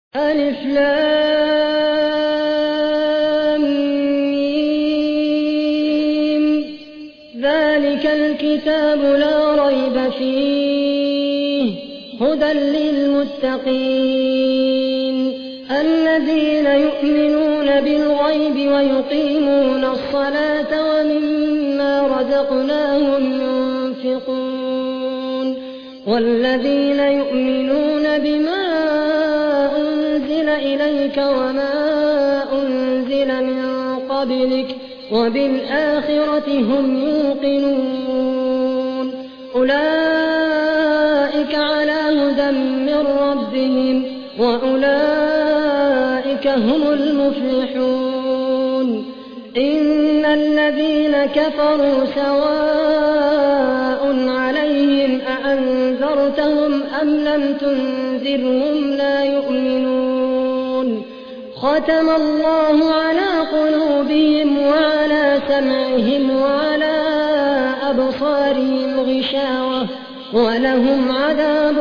ألف لام ميم. ذلك الكتاب لا ريب فيه هدى للمتقين الذين يؤمنون بالغيب ويقيمون الصلاة ومما رزقناهم ينفقون والذين يؤمنون بما أنزل إليك وما أنزل من قبلك وبالآخرة هم يوقنون أولئك على هدى من ربهم وأولئك هم المفلحون إن الذين كفروا سواء عليهم أأنذرتهم أم لم تنذرهم لا يؤمنون ختم الله على قلوبهم وعلى سمعهم وعلى أبصارهم غشاوة ولهم عذاب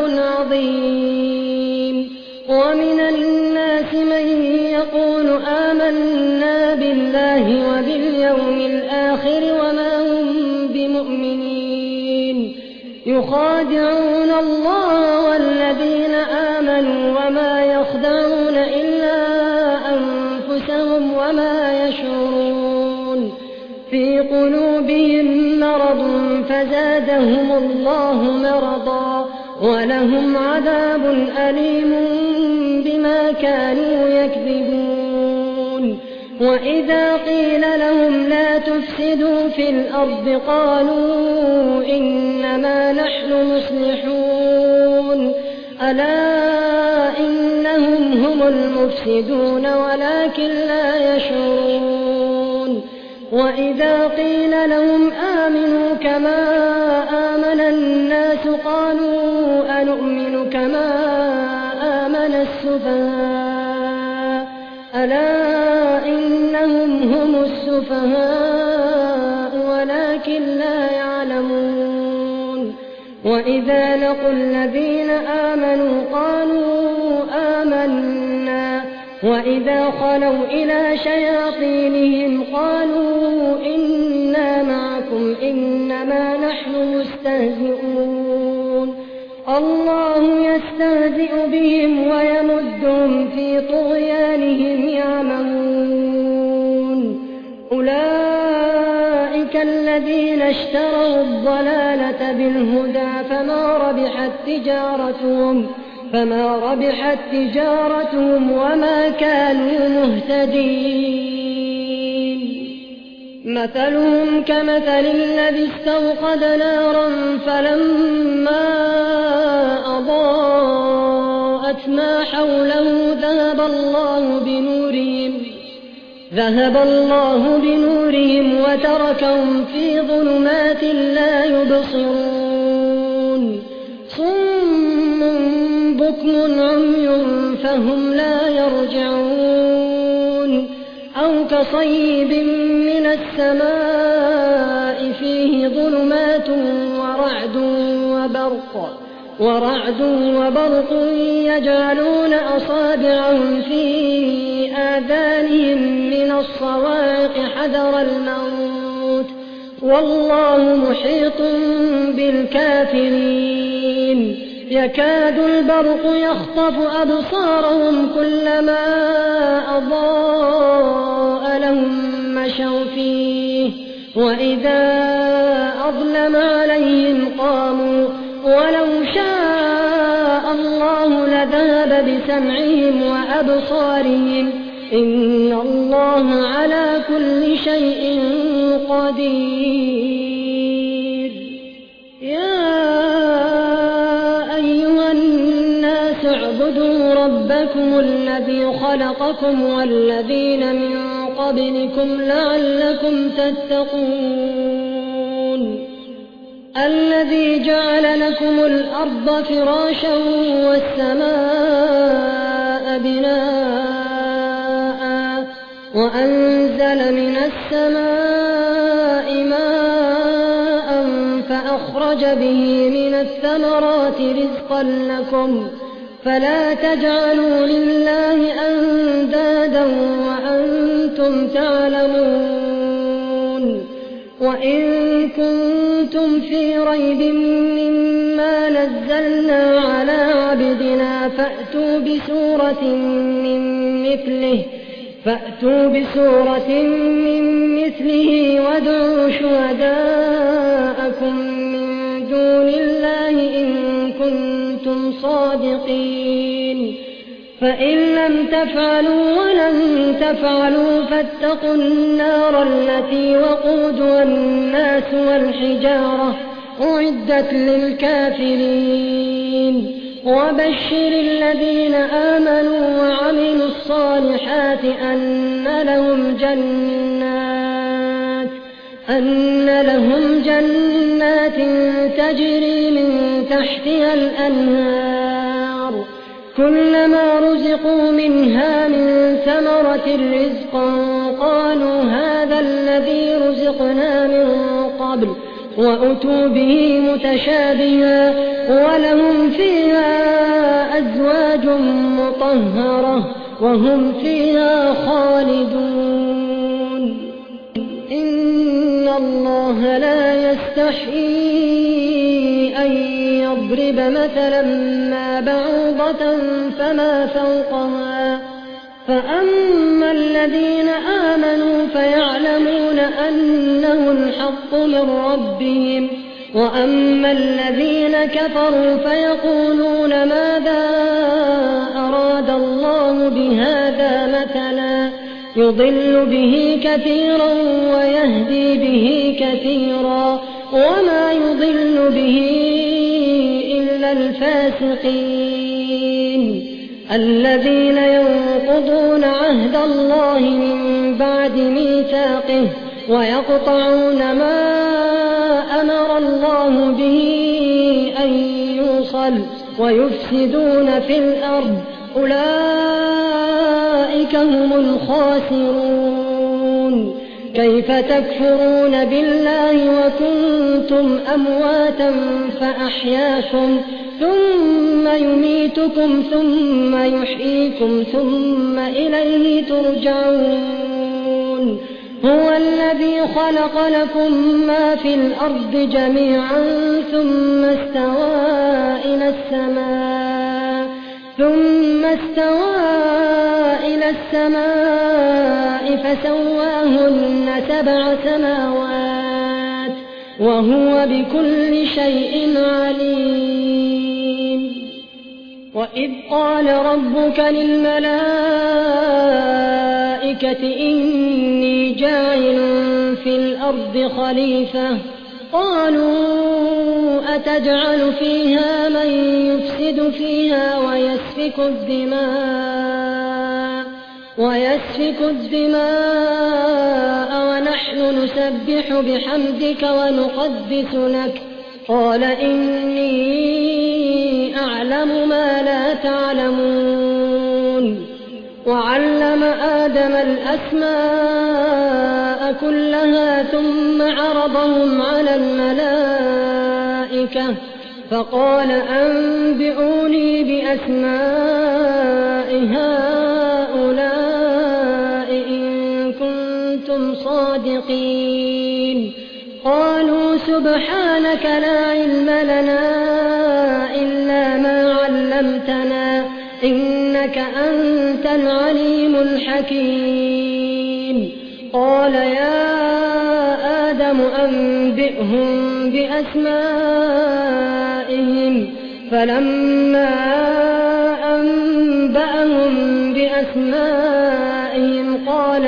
عظيم ومن الناس من يقول آمنا بالله وباليوم الآخر وما هم بمؤمنين يخادعون الله والذين آمنوا وما يخدعون إلا أنفسهم وما يشعرون في قلوبهم مرض فزادهم الله مرضا ولهم عذاب أليم بما كانوا يكذبون وإذا قيل لهم لا تفسدوا في الأرض قالوا إنما نحن مصلحون ألا إنهم هم المفسدون ولكن لا يشعرون وإذا قيل لهم آمنوا كما آمن الناس قالوا أنؤمن كما آمن السفهاء ألا إنهم هم السفهاء ولكن لا يعلمون وإذا لقوا الذين آمنوا قالوا آمنا وإذا خلوا إلى شياطينهم قالوا إنا معكم إنما نحن مستهزئون الله يستهزئ بهم ويمدهم في طغيانهم يعمهون أولئك الذين اشتروا الضلالة بالهدى فما ربحت تجارتهم وما كانوا مهتدين مثلهم كمثل الذي استوقد نارا فلما أضاءت ما حوله ذهب الله بنورهم وتركهم في ظلمات لا يبصرون صم بكم عمي فهم لا يرجعون أو كصيب من السماء فيه ظلمات ورعد وبرق يجعلون أصابعهم في آذانهم من الصواعق حذر الموت والله محيط بالكافرين يكاد البرق يخطف أبصارهم كلما أضاء لهم مشوا فيه وإذا أظلم عليهم قاموا ولو شاء الله لذهب بسمعهم وأبصارهم إن الله على كل شيء قدير يا أيها الناس اعبدوا ربكم الذي خلقكم والذين من قبلكم لعلكم تتقون الذي جعل لكم الأرض فراشا والسماء بناء وأنزل من السماء ماء فأخرج به من الثمرات رزقا لكم فلا تجعلوا لله كنتم تعلمون وإن كنتم في ريب مما نزلنا على عبدنا فأتوا بسورة من مثله وادعوا شهداءكم من دون الله إن كنتم صادقين فإن لم تفعلوا ولن تفعلوا فاتقوا النار التي وقودها الناس والحجارة أعدت للكافرين وبشر الذين آمنوا وعملوا الصالحات أن لهم جنات تجري من تحتها الأنهار كلما رزقوا منها من ثمرة رزقا قالوا هذا الذي رزقنا من قبل وأتوا به متشابها ولهم فيها أزواج مطهرة وهم فيها خالدون إن الله لا يستحيي أن يضرب مثلا ما بعوضة فما فوقها فأما الذين آمنوا فيعلمون أنه الحق من ربهم وأما الذين كفروا فيقولون ماذا أراد الله بهذا مثلا يضل به كثيرا ويهدي به كثيرا وما يضل به إلا الفاسقين الذين ينقضون عهد الله من بعد ميثاقه ويقطعون ما أمر الله به أن يوصل ويفسدون في الأرض أولئك هم الخاسرون كيف تكفرون بالله وكنتم أمواتا فأحياكم ثم يميتكم ثم يحييكم ثم إليه ترجعون هو الذي خلق لكم ما في الأرض جميعا ثم استوى إلى السماء فسواهن 7 سماوات وهو بكل شيء عليم وإذ قال ربك للملائكة إني جاعل في الأرض خليفة قالوا أتجعل فيها من يفسد فيها ويسفك الدماء ونحن نسبح بحمدك ونقدس لك قال إني أعلم ما لا تعلمون وعلم آدم الأسماء كلها ثم عرضهم على الملائكة فقال أنبئوني بأسماء هؤلاء إن كنتم صادقين قالوا سبحانك لا علم لنا إلا ما علمتنا إنك أنت العليم الحكيم قال يا آدم أنبئهم بأسمائهم فلما أنبأهم بأسمائهم قال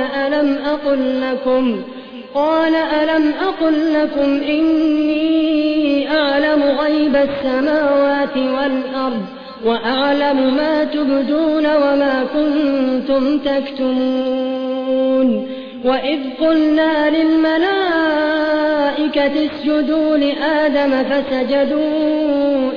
ألم أقل لكم إني أعلم غيب السماوات والأرض وأعلم ما تبدون وما كنتم تكتمون وإذ قلنا للملائكة اسجدوا لآدم فسجدوا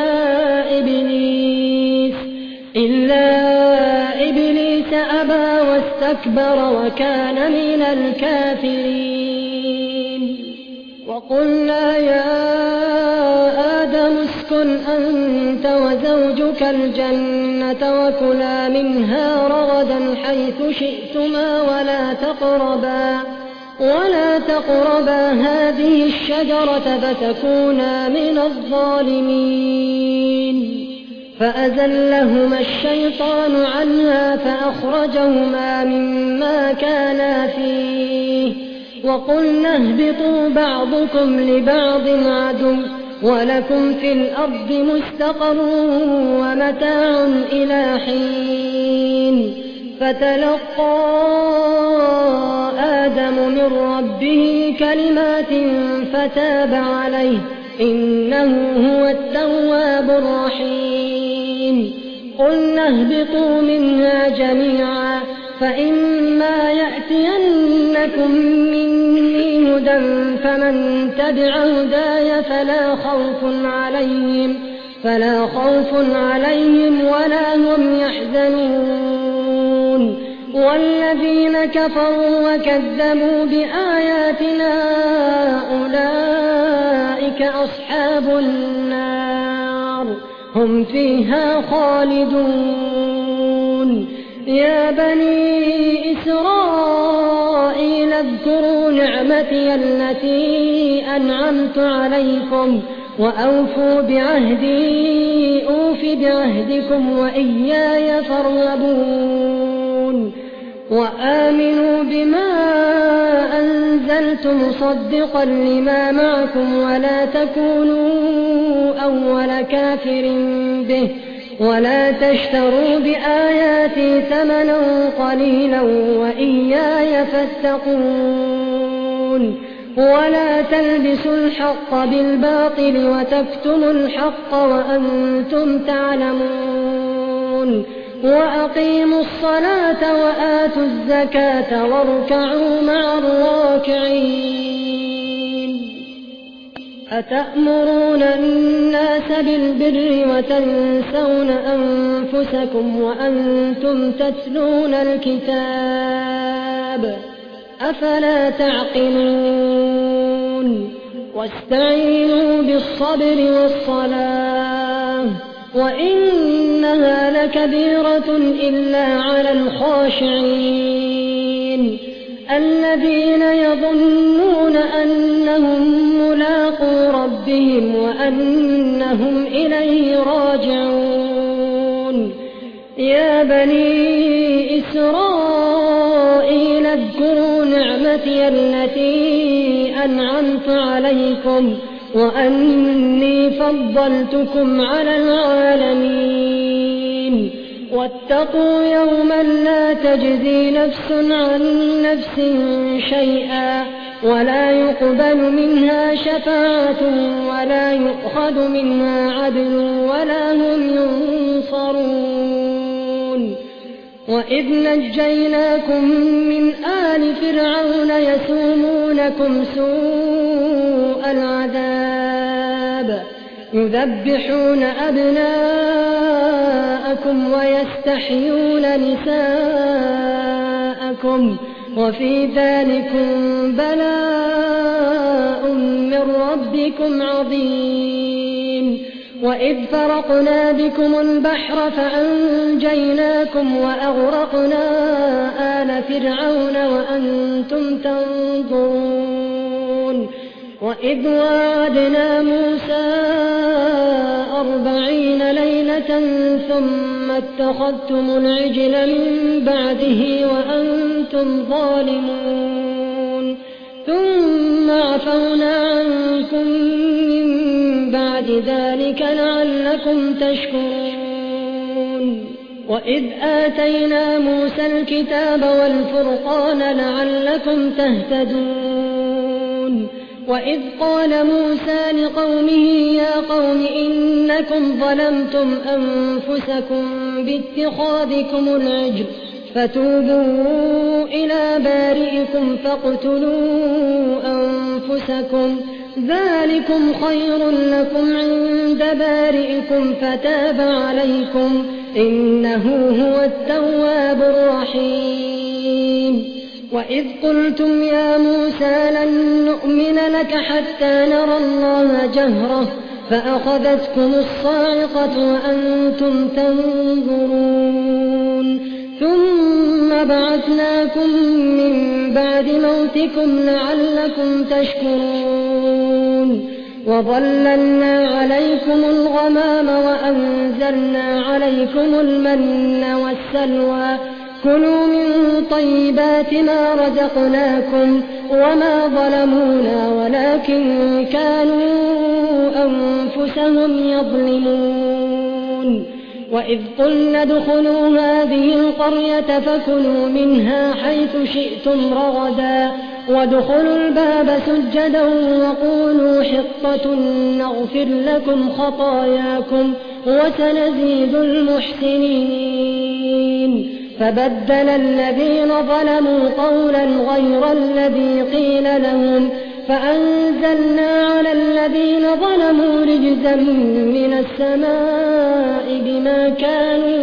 إلا إبليس أبى واستكبر وكان من الكافرين وقلنا يا آدم اسكن أنت وزوجك الجنة وكلا منها رغدا حيث شئتما ولا تقربا هذه الشجرة فتكونا من الظالمين فأزلهما الشيطان عنها فأخرجهما مما كانا فيه وقلنا اهبطوا بعضكم لبعض عدو ولكم في الأرض مستقر ومتاع إلى حين فتلقى آدم من ربه كلمات فتاب عليه إنه هو التواب الرحيم قلنا اهبطوا منها جميعا فإما يأتينكم مني هدى فمن تبع هداي فلا خوف عليهم ولا هم يحزنون والذين كفروا وكذبوا بآياتنا أولئك أصحاب النار هم فيها خالدون يا بني إسرائيل اذكروا نعمتي التي أنعمت عليكم وأوفوا بعهدي أوف بعهدكم وإياي فارهبون وآمنوا بما أنزلت مصدقا لما معكم ولا تكونوا أول كافر به ولا تشتروا بآياتي ثمنا قليلا وإياي فاتقون ولا تلبسوا الحق بالباطل وتكتموا الحق وأنتم تعلمون وأقيموا الصلاة وآتوا الزكاة واركعوا مع الراكعين أتأمرون الناس بالبر وتنسون أنفسكم وأنتم تتلون الكتاب أفلا تعقلون واستعينوا بالصبر والصلاة وإنها لكبيرة إلا على الخاشعين الذين يظنون أنهم ملاقو ربهم وأنهم إليه راجعون يا بني إسرائيل اذكروا نعمتي التي أنعمت عليكم وأني فضلتكم على العالمين واتقوا يوما لا تجزي نفس عن نفس شيئا ولا يقبل منها شفاعة ولا يؤخذ منها عدل ولا هم ينصرون وإذ نجيناكم من آل فرعون يسومونكم سوء العذاب يذبحون أبناءكم ويستحيون نساءكم وفي ذلكم بلاء من ربكم عظيم وإذ فرقنا بكم البحر فأنجيناكم وأغرقنا آل فرعون وأنتم تنظرون وإذ وعدنا موسى 40 ليلة ثم اتخذتم العجل من بعده وأنتم ظالمون ثم عفونا عنكم من بعد ذلك لعلكم تشكرون وإذ آتينا موسى الكتاب والفرقان لعلكم تهتدون وإذ قال موسى لقومه يا قوم إنكم ظلمتم أنفسكم باتخاذكم العجل فتوبوا إلى بارئكم فاقتلوا أنفسكم ذلكم خير لكم عند بارئكم فتاب عليكم إنه هو التواب الرحيم وإذ قلتم يا موسى لن نؤمن لك حتى نرى الله جهرة فأخذتكم الصاعقة وأنتم تنظرون ثم بعثناكم من بعد موتكم لعلكم تشكرون وظللنا عليكم الغمام وأنزلنا عليكم المن والسلوى كلوا من طيبات ما رزقناكم وما ظلمونا ولكن كانوا أنفسهم يظلمون وإذ قلنا ادخلوا هذه القرية فكلوا منها حيث شئتم رغدا وادخلوا الباب سجدا وقولوا حطة نغفر لكم خطاياكم وسنزيد المحسنين فبدل الذين ظلموا قولا غير الذي قيل لهم فأنزلنا على الذين ظلموا رجزا من السماء بما كانوا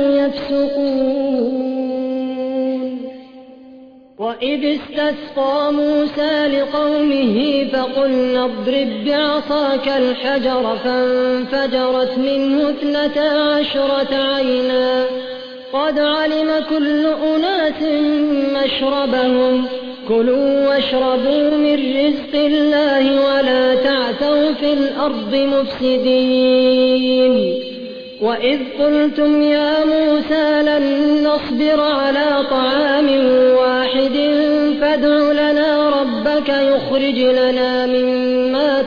يفسقون وإذ استسقى موسى لقومه فقلنا اضرب بعصاك الحجر فانفجرت منه 12 عينا قد علم كل أناس مشربهم كلوا واشربوا من رزق الله ولا تعثوا في الأرض مفسدين وإذ قلتم يا موسى لن نصبر على طعام واحد فادع لنا ربك يخرج لنا مما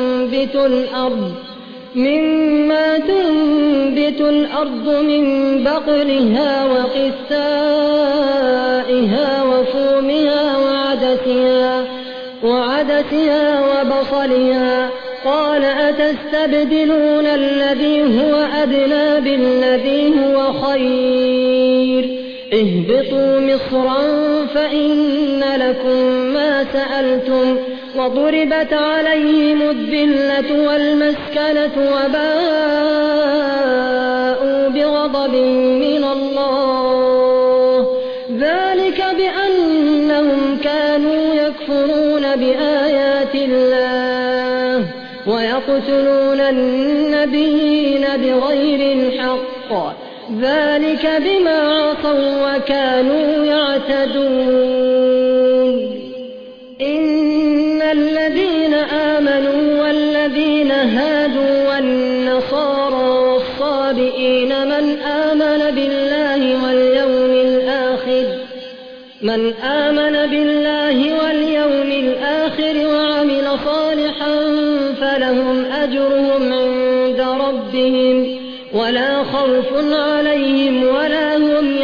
تنبت الأرض من بقلها وقثائها وفومها وعدسها وبصلها قال أتستبدلون الذي هو أدنى بالذي هو خير اهبطوا مصرا فإن لكم ما سألتم وضربت عليهم الذلة والمسكنة وباءوا بغضب من الله ذلك بأنهم كانوا يكفرون بآيات الله ويقتلون النبيين بغير الحق ذلك بما عصوا وكانوا يعتدون إن الذين آمنوا والذين هادوا والنصارى والصابئين من آمن بالله واليوم الآخر وعمل صالحا فلهم أجرهم عند ربهم ولا خوف عليهم ولا هم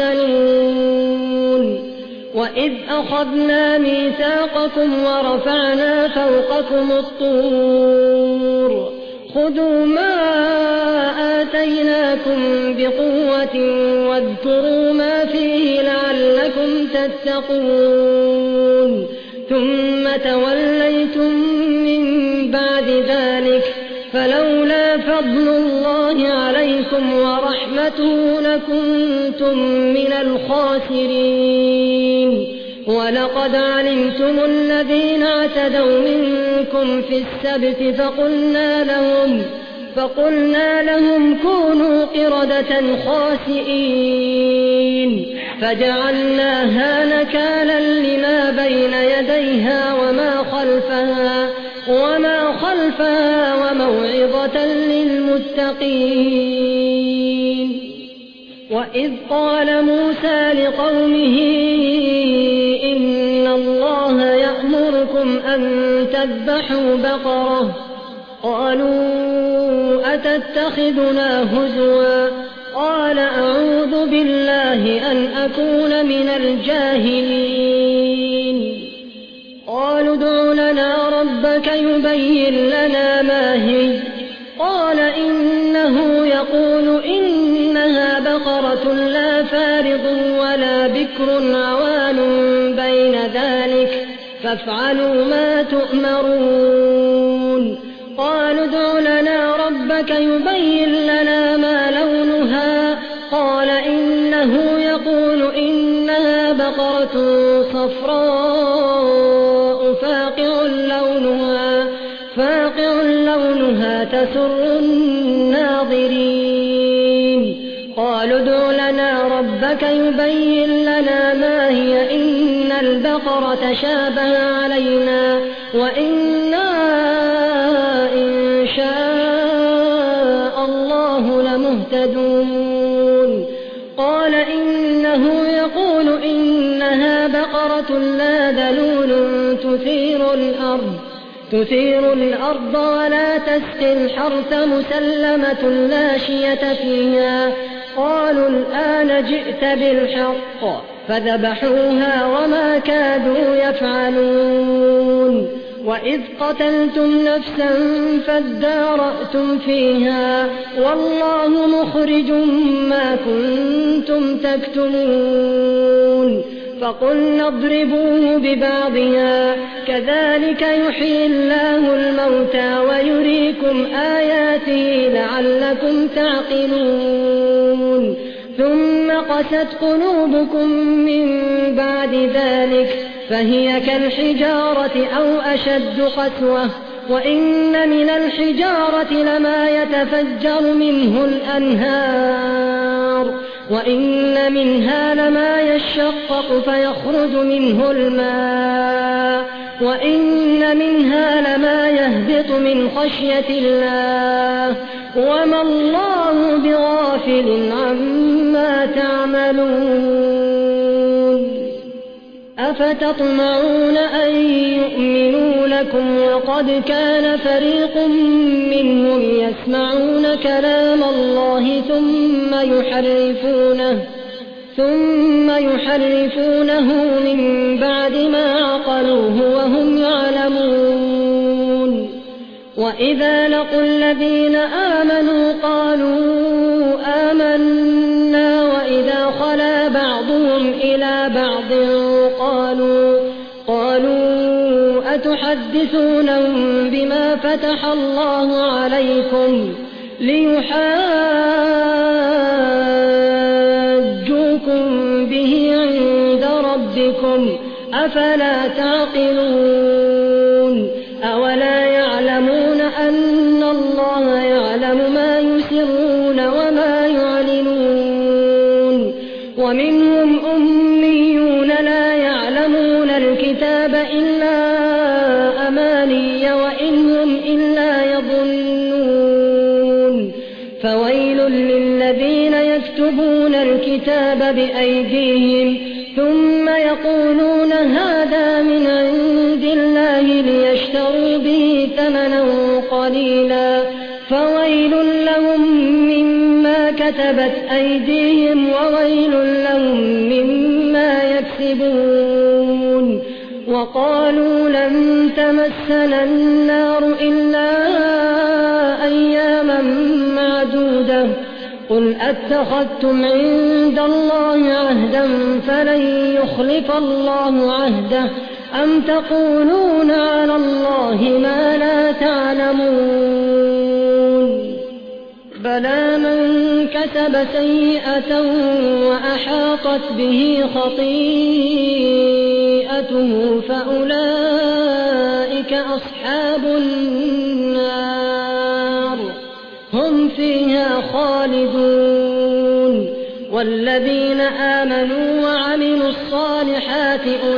يحزنون وإذ أخذنا ميثاقكم ورفعنا فوقكم الطور خذوا ما آتيناكم بقوة واذكروا ما فيه لعلكم تتقون ثم توليتم من بعد ذلك فلولا فضل الله عليكم ورحمته لكنتم من الخاسرين ولقد علمتم الذين اعتدوا منكم في السبت فقلنا لهم كونوا قردة خاسئين فجعلناها نكالا لما بين يديها وما خلفها وموعظة للمتقين وإذ قال موسى لقومه إن الله يأمركم أن تذبحوا بقرة قالوا أتتخذنا هزوا قال أعوذ بالله أن أكون من الجاهلين قالوا ادع لنا ربك يبين لنا ما هي قال إنه يقول إنها بقرة لا فارض ولا بكر عوان بين ذلك فافعلوا ما تؤمرون قالوا ادع لنا ربك يبين لنا ما لونها قال إنه يقول إنها بقرة بقرة صفراء فاقع لونها تسر الناظرين قالوا ادع لنا ربك يبين لنا ما هي إن البقرة تشابه علينا وإنا إن شاء الله لمهتدون قال إنه يقول إنها بقرة لا ذلول تثير الأرض ولا تسقي الحرث مسلمة لا شية فيها قالوا الآن جئت بالحق فذبحوها وما كادوا يفعلون وإذ قتلتم نفسا فادارأتم فيها والله مخرج ما كنتم تكتمون فقلنا اضربوه ببعضها كذلك يحيي الله الموتى ويريكم آياته لعلكم تعقلون ثم قست قلوبكم من بعد ذلك فهي كالحجارة أو أشد قسوة وإن من الحجارة لما يتفجر منه الأنهار وإن منها لما يشقق فيخرج منه الماء وإن منها لما يهبط من خشية الله وما الله بغافل عما تعملون أفتطمعون أن يؤمنوا لكم وقد كان فريق منهم يسمعون كلام الله ثم يحرفونه من بعد ما عقلوه وهم يعلمون وإذا لقوا الذين آمنوا قالوا آمنا وإذا خلا بعضهم إلى بعض قالوا أتحدثونهم بما فتح الله عليكم ليحاجوكم به عند ربكم أفلا تعقلون أولا يعلمون أن الله يعلم ما يسرون وما يعلنون ومنهم أميون لا يعلمون الكتاب إلا أماني وإن هم إلا يظنون فويل للذين يكتبون الكتاب بأيديهم ثم يقولون هذا من عند الله ليشتروا به ثمنا قليلا فويل لهم مما كتبت أيديهم وويل لهم مما يكسبون وقالوا لن تمسنا النار إلا أياما معدودة قل أتخذتم عند الله عهدا فلن يخلف الله عهده أم تقولون على الله ما لا تعلمون بلى من كسب سيئة وأحاطت به خطيئته فأولئك أصحاب النار هم فيها خالدون والذين آمنوا وعملوا الصالحات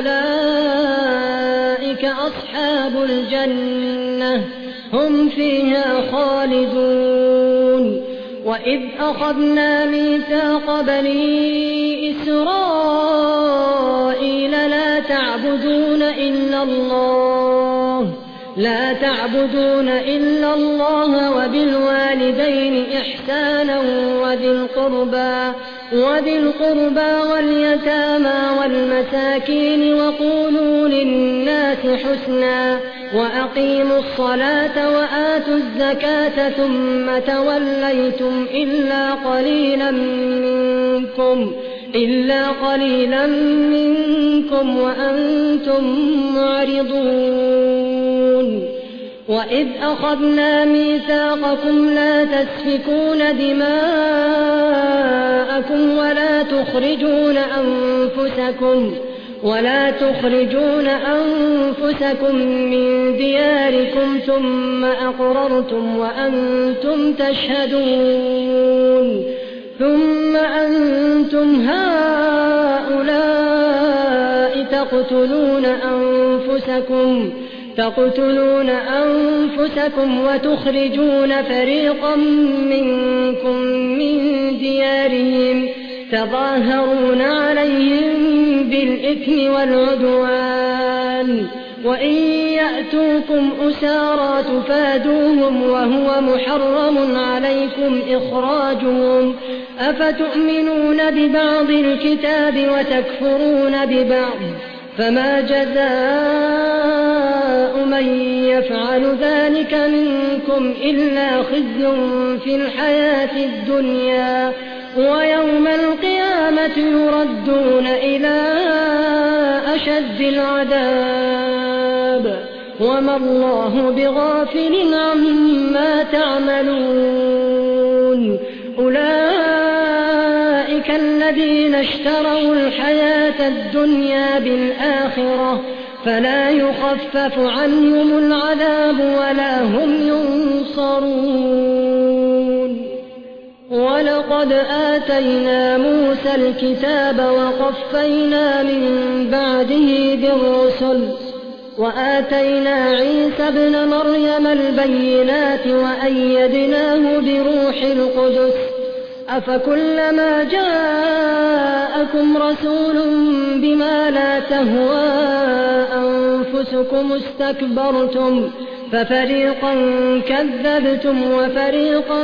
أولئك أصحاب الجنة هم فيها خالدون وإذ أخذنا ميثاق بني إسرائيل لا تعبدون إلا الله وبالوالدين إحسانا وذي القربى واليتامى والمساكين وقولوا للناس حسنا وأقيموا الصلاة وآتوا الزكاة ثم توليتم إلا قليلا منكم وأنتم معرضون وإذ أخذنا ميثاقكم لا تسفكون دماءكم ولا تخرجون أنفسكم من دياركم ثم أقررتم وأنتم تشهدون ثم أنتم هؤلاء تقتلون أنفسكم وتخرجون فريقا منكم من ديارهم تظاهرون عليهم بالإثم والعدوان وإن يأتوكم أسارى تفادوهم وهو محرم عليكم إخراجهم أفتؤمنون ببعض الكتاب وتكفرون ببعض فما جزاء من يفعل ذلك منكم إلا خزي في الحياة الدنيا ويوم القيامة يردون إلى أشد العذاب وما الله بغافل عما تعملون أولئك الذين اشتروا الحياة الدنيا بالآخرة فلا يخفف عنهم العذاب ولا هم ينصرون ولقد آتينا موسى الكتاب وقفينا من بعده بالرسل وآتينا عيسى ابن مريم البينات وأيدناه بروح القدس أفكلما جاءكم رسول بما لا تهوى أنفسكم استكبرتم ففريقا كذبتم وفريقا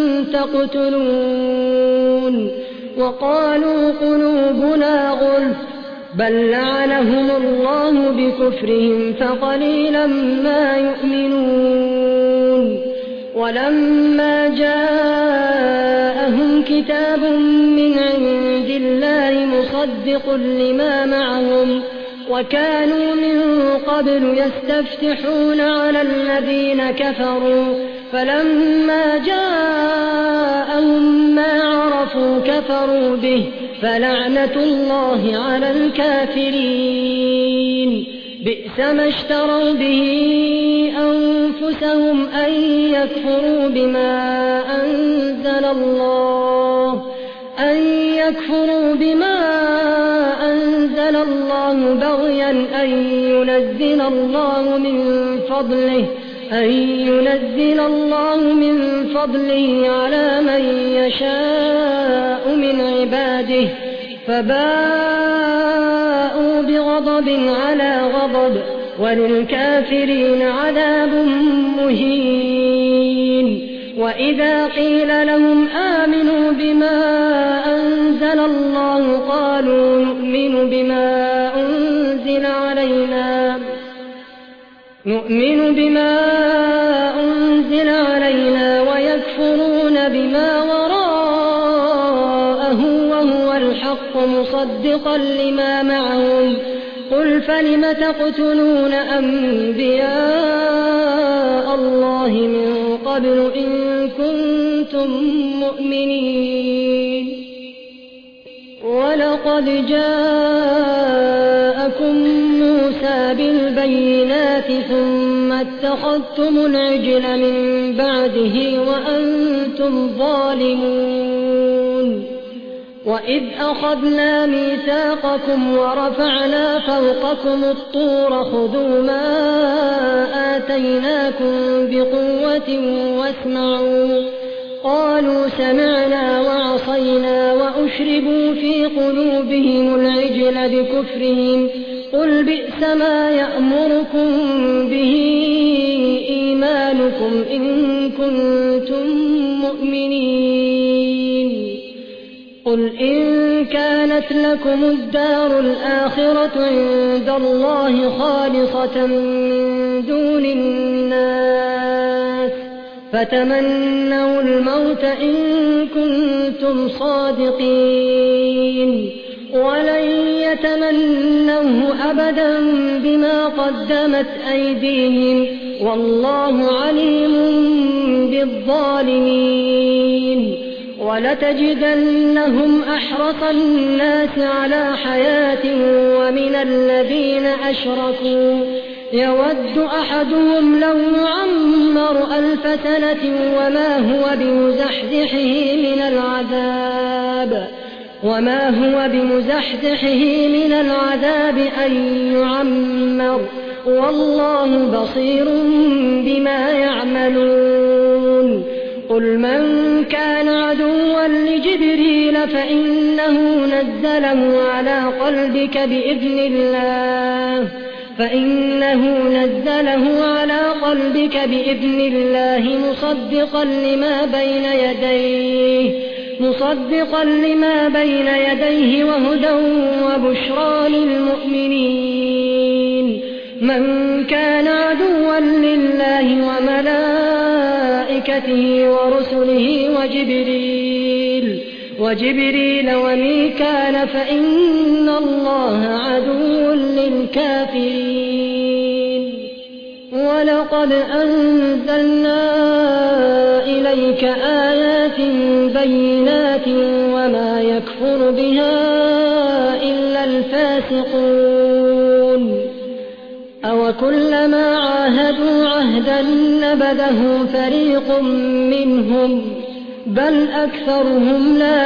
تقتلون وقالوا قلوبنا غلف بل لعنهم الله بكفرهم فقليلا ما يؤمنون ولما جاءهم كتاب من عند الله مصدق لما معهم وكانوا من قبل يستفتحون على الذين كفروا فلما جاءهم ما عرفوا كفروا به فلعنة الله على الكافرين بئس ما اشتروا به أنفسهم أن يكفروا بما أنزل الله بغيا أن ينزل الله من فضله على من يشاء من عباده فباءوا بغضب على غضب وللكافرين عذاب مهين وإذا قيل لهم آمنوا بما أنزل الله قالوا نؤمن بما أنزل علينا ويكفرون بما وراءه وهو الحق مصدقا لما معهم قل فلم تقتلون أنبياء الله من قبل إن كنتم مؤمنين ولقد جاءكم موسى بالبينات ثم اتخذتم العجل من بعده وأنتم ظالمون وإذ أخذنا ميثاقكم ورفعنا فوقكم الطور خذوا ما آتيناكم بقوة واسمعوا قالوا سمعنا وعصينا وأشربوا في قلوبهم العجل بكفرهم قل بئس ما يأمركم به إيمانكم إن كنتم مؤمنين قل إن كانت لكم الدار الآخرة عند الله خالصة من دون الناس فتمنوا الموت إن كنتم صادقين ولن يتمنوه أبدا بما قدمت أيديهم والله عليم بالظالمين ولتجدنهم أحرص الناس على حياة ومن الذين أشركوا يود أحدهم لو يعمر 1000 سنة وما هو بمزحزحه من العذاب أن يعمر والله بصير بما يعملون قل من كان عدوا لجبريل فإنه نزله على قلبك بإذن الله مصدقا لما بين يديه وهدى وبشرى للمؤمنين من كان عدوا لله وملائكته ورسله وجبريل وميكال فإن الله عدو للكافرين ولقد أنزلنا إليك آيات بينات وما يكفر بها إلا الفاسقون أوكلما عاهدوا عهدا نبذه فريق منهم بل أكثرهم لا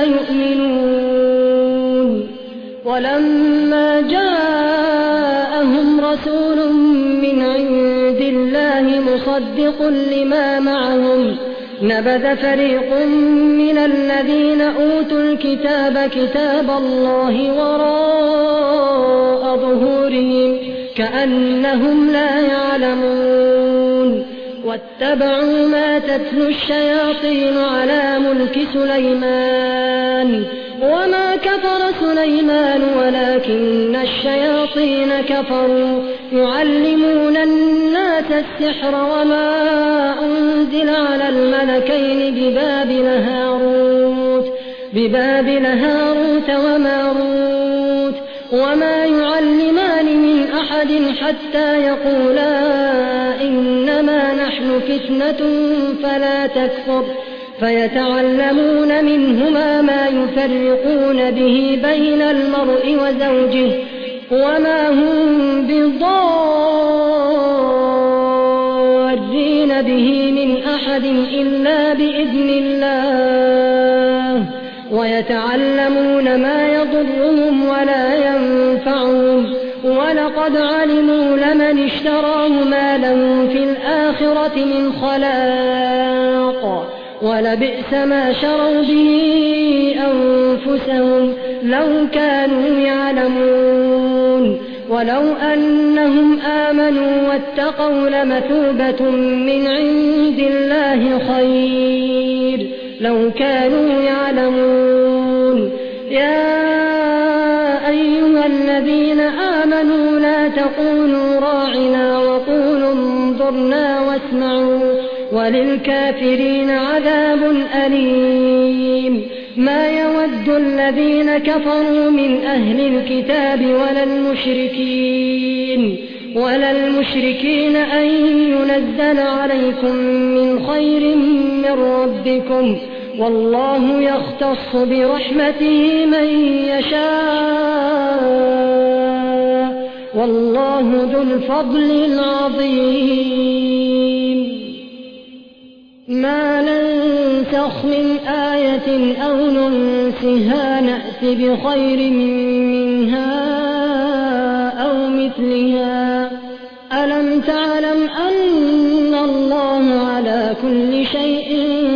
يؤمنون ولما جاءهم رسول من عند الله مصدق لما معهم نبذ فريق من الذين أوتوا الكتاب كتاب الله وراء ظهورهم كأنهم لا يعلمون واتبعوا ما تتلو الشياطين على ملك سليمان وما كفر سليمان ولكن الشياطين كفروا يعلمون الناس السحر وما أنزل على الملكين ببابل هاروت وماروت وما يعلمان من أحد حتى يقولا إنما نحن فتنة فلا تكفر فيتعلمون منهما ما يفرقون به بين المرء وزوجه وما هم بضارين به من أحد إلا بإذن الله ويتعلمون ما يضرهم ولا ينفعهم ولقد علموا لمن اشتراه ما له في الآخرة من خلاق ولبئس ما شروا به أنفسهم لو كانوا يعلمون ولو أنهم آمنوا واتقوا لمثوبة من عند الله خير لو كانوا يعلمون يا أيها الذين آمنوا لا تقولوا راعنا وقولوا انظرنا واسمعوا وللكافرين عذاب أليم ما يود الذين كفروا من أهل الكتاب ولا المشركين أن ينزل عليكم من خير من ربكم والله يختص برحمته من يشاء والله ذو الفضل العظيم ما ننسخ من آية أو ننسها نأت بخير منها أو مثلها ألم تعلم أن الله على كل شيء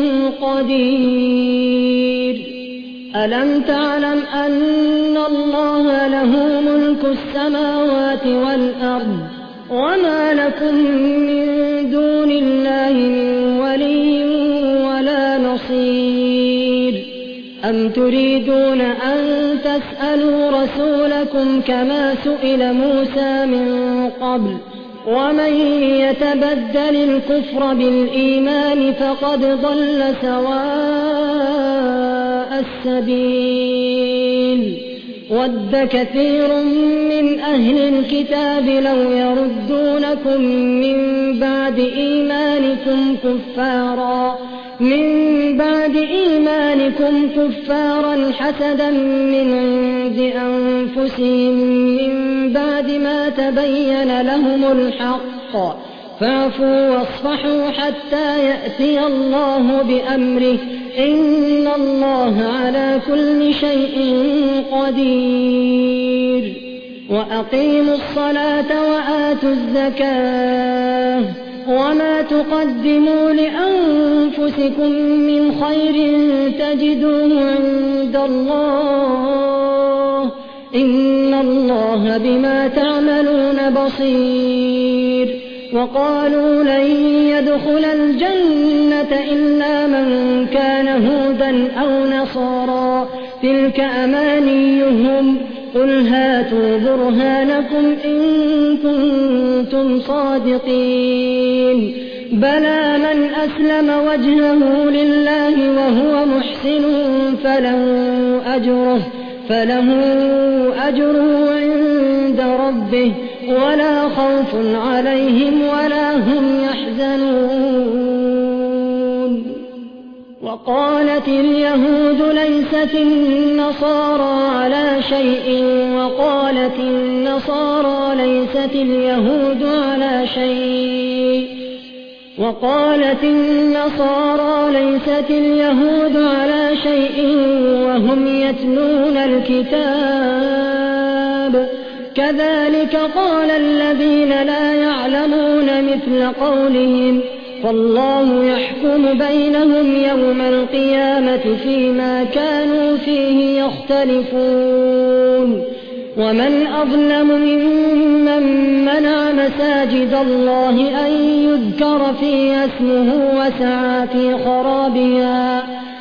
قدير ألم تعلم أن الله له ملك السماوات والأرض وما لكم من دون الله من ولي ولا نصير أم تريدون أن تسألوا رسولكم كما سئل موسى من قبل ومن يتبدل الكفر بالإيمان فقد ضل سواء السبيل ود كثير من أهل الكتاب لو يردونكم من بعد إيمانكم كفارا حسدا من عند أنفسهم من بعد ما تبين لهم الحق فاعفوا واصفحوا حتى يأتي الله بأمره إن الله على كل شيء قدير وأقيموا الصلاة وآتوا الزكاة وما تقدموا لأنفسكم من خير تجدوه عند الله إن الله بما تعملون بصير وقالوا لن يدخل الجنة إلا من كان هودا أو نصارى تلك أمانيهم قل هاتوا برهانكم إن كنتم صادقين بلى من أسلم وجهه لله وهو محسن فله أجره عند ربه ولا خوف عليهم ولا هم يحزنون وقالت اليهود ليست النصارى على شيء وقالت النصارى ليست اليهود على شيء وهم يتلون الكتاب كذلك قال الذين لا يعلمون مثل قولهم فالله يحكم بينهم يوم القيامة فيما كانوا فيه يختلفون ومن أظلم ممن منع مساجد الله أن يذكر فيها اسمه وسعى في خرابها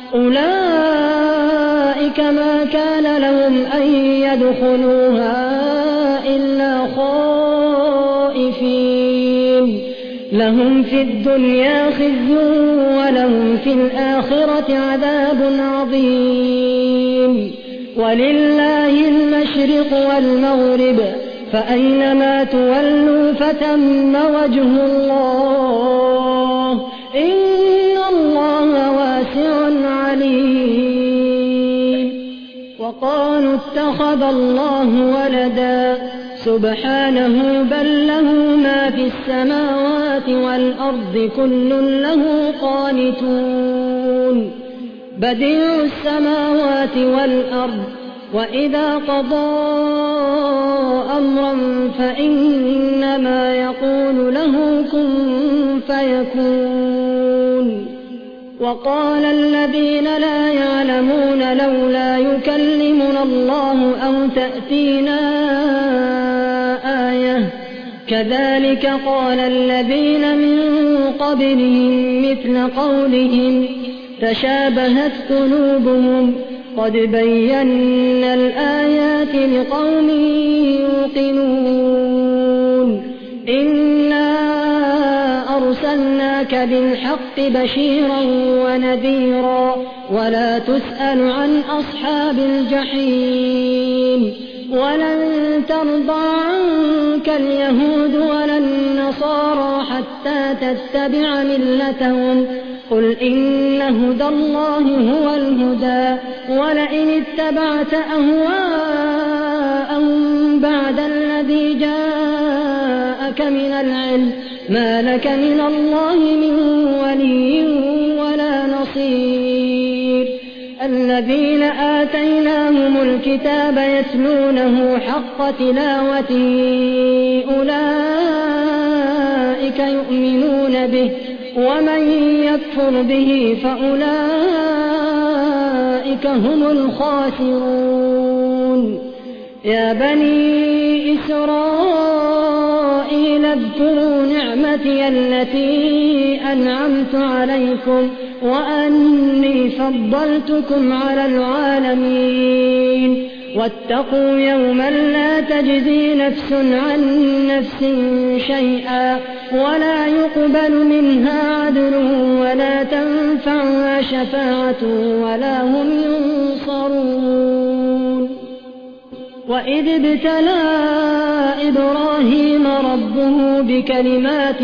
أولئك ما كان لهم أن يدخلوها إلا خائفين لهم في الدنيا خزي ولهم في الآخرة عذاب عظيم ولله المشرق والمغرب فأينما تولوا فتم وجه الله إن الله واسع عليم وقالوا اتخذ الله ولدا سبحانه بل له ما في السماوات والأرض كل له قانتون بديع السماوات والأرض وإذا قضى أمرا فإنما يقول له كن فيكون وقال الذين لا يعلمون لولا يكلمنا الله أو تأتينا آية كذلك قال الذين من قبلهم مثل قولهم تشابهت قلوبهم قد بينا الآيات لقوم يوقنون إنا أرسلناك بالحق بشيرا ونذيرا ولا تسأل عن أصحاب الجحيم ولن ترضى عنك اليهود ولا النصارى حتى تتبع ملتهم قل إن هدى الله هو الهدى ولئن اتبعت أهواءهم بعد الذي جاءك من العلم ما لك من الله من ولي ولا نصير الذين آتيناهم الكتاب يتلونه حق تلاوته أولئك يؤمنون به ومن يكفر به فأولئك هم الخاسرون يا بني إسرائيل اذكروا نعمتي التي أنعمت عليكم وأني فضلتكم على العالمين واتقوا يوما لا تجزي نفس عن نفس شيئا ولا يقبل منها عدل ولا تنفعها شفاعة ولا هم ينصرون وإذ ابتلى إبراهيم ربه بكلمات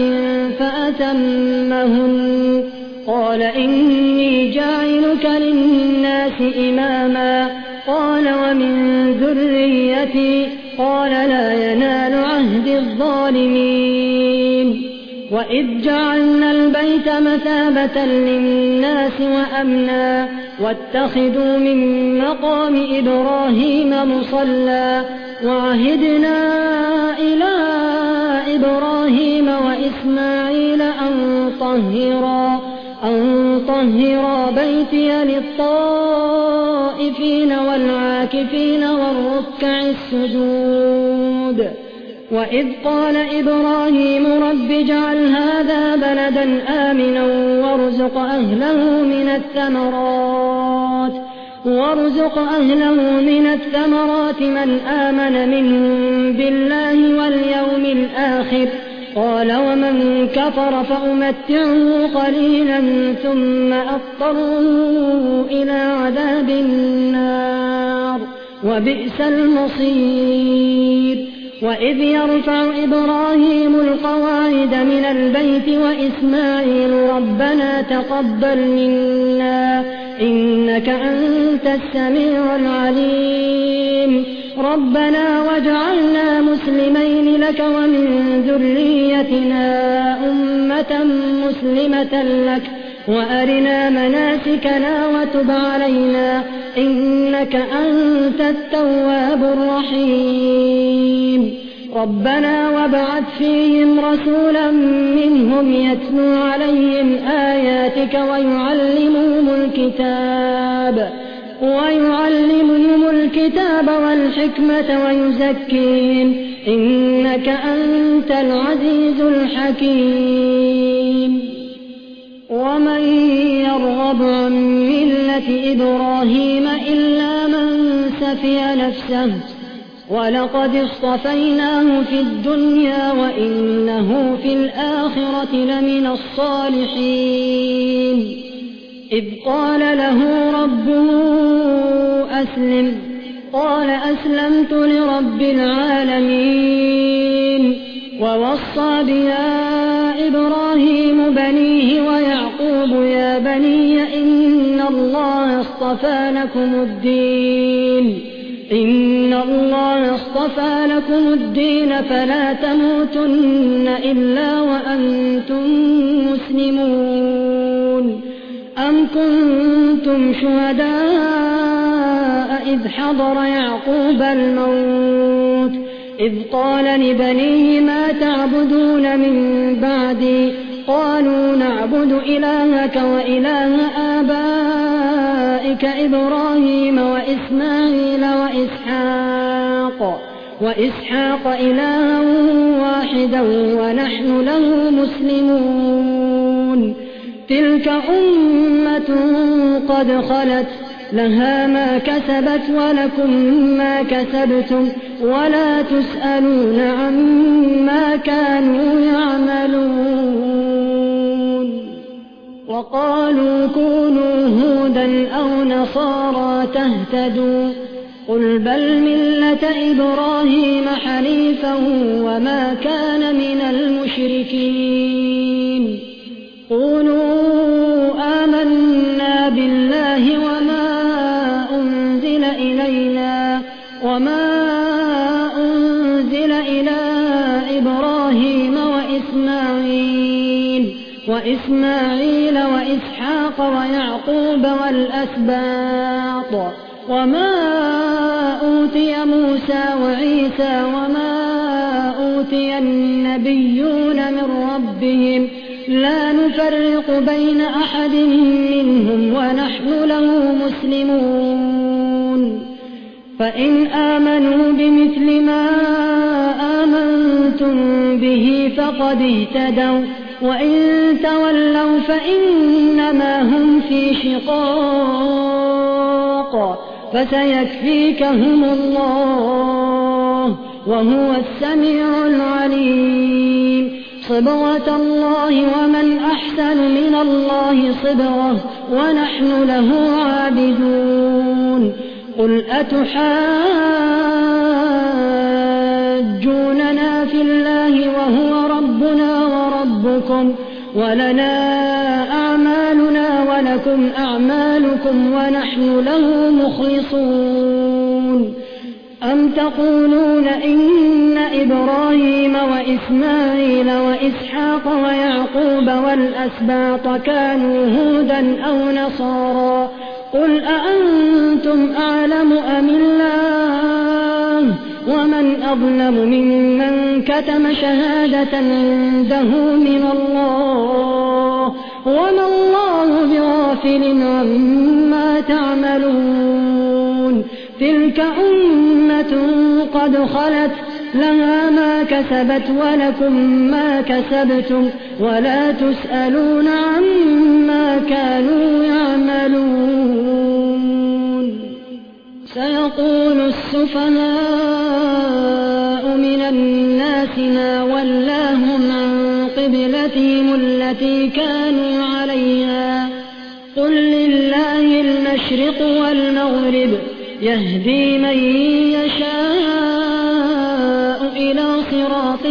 فأتمهن قال إني جاعلك للناس إماما قال ومن ذريتي قال لا ينال عهد الظالمين وإذ جعلنا البيت مثابة للناس وأمنا واتخذوا من مقام إبراهيم مصلى وعهدنا إلى إبراهيم وإسماعيل أن طهرا بيتي للطائفين والعاكفين والركع السجود وإذ قال إبراهيم رب اجعل هذا بلدا آمنا وارزق أهله من الثمرات من آمن منهم بالله واليوم الآخر قال ومن كفر فأمتعه قليلا ثم أضطره إلى عذاب النار وبئس المصير وإذ يرفع إبراهيم القواعد من البيت وإسماعيل ربنا تقبل منا إنك أنت السميع العليم ربنا واجعلنا مسلمين لك ومن ذريتنا أمة مسلمة لك وأرنا مناسكنا وتب علينا إنك أنت التواب الرحيم ربنا وابعث فيهم رسولا منهم يتلو عليهم آياتك ويعلمهم الكتاب والحكمة ويزكيهم إنك أنت العزيز الحكيم ومن يرغب عن ملة إبراهيم إلا من سفي نفسه ولقد اصطفيناه في الدنيا وإنه في الآخرة لمن الصالحين إذ قال له ربه أسلم قال أسلمت لرب العالمين ووصى بها إبراهيم بنيه ويعقوب يا بني إن الله اصطفى لكم الدين فلا تموتن إلا وأنتم مسلمون أم كنتم شهداء إذ حضر يعقوب الموت إذ قال لبنيه ما تعبدون من بعدي قالوا نعبد إلهك وإله آبائك إبراهيم وإسماعيل وإسحاق إلها واحدا ونحن له مسلمون تلك أمة قد خلت لها ما كسبت ولكم ما كسبتم ولا تسألون عما كانوا يعملون وقالوا كونوا هودا أو نصارى تهتدوا قل بل ملة إبراهيم حنيفا وما كان من المشركين قولوا آمنا بالله وما أنزل إلى إبراهيم وإسماعيل وإسحاق ويعقوب والأسباط وما أوتي موسى وعيسى وما أوتي النبيون من ربهم لا نفرق بين أحد منهم ونحن له مسلمون فإن آمنوا بمثل ما آمنتم به فقد اهتدوا وإن تولوا فإنما هم في شقاق فسيكفيكهم الله وهو السميع العليم صبغة الله ومن أحسن من الله صبغة ونحن له عابدون قل أتحاجوننا ربكم ولنا أعمالنا ولكم أعمالكم ونحن له مخلصون أم تقولون إن إبراهيم وإسماعيل وإسحاق ويعقوب والأسباط كانوا هودا أو نصارى قل أأنتم أعلم أم الله ومن أظلم ممن كتم شهادة عنده من الله وما الله بغافل عما تعملون تلك أمة قد خلت لها ما كسبت ولكم ما كسبتم ولا تسألون عما كانوا يعملون سيقول السفهاء من الناس ما ولاهم عن قبلتهم التي كانوا عليها قل لله المشرق والمغرب يهدي من يشاء إلى صراط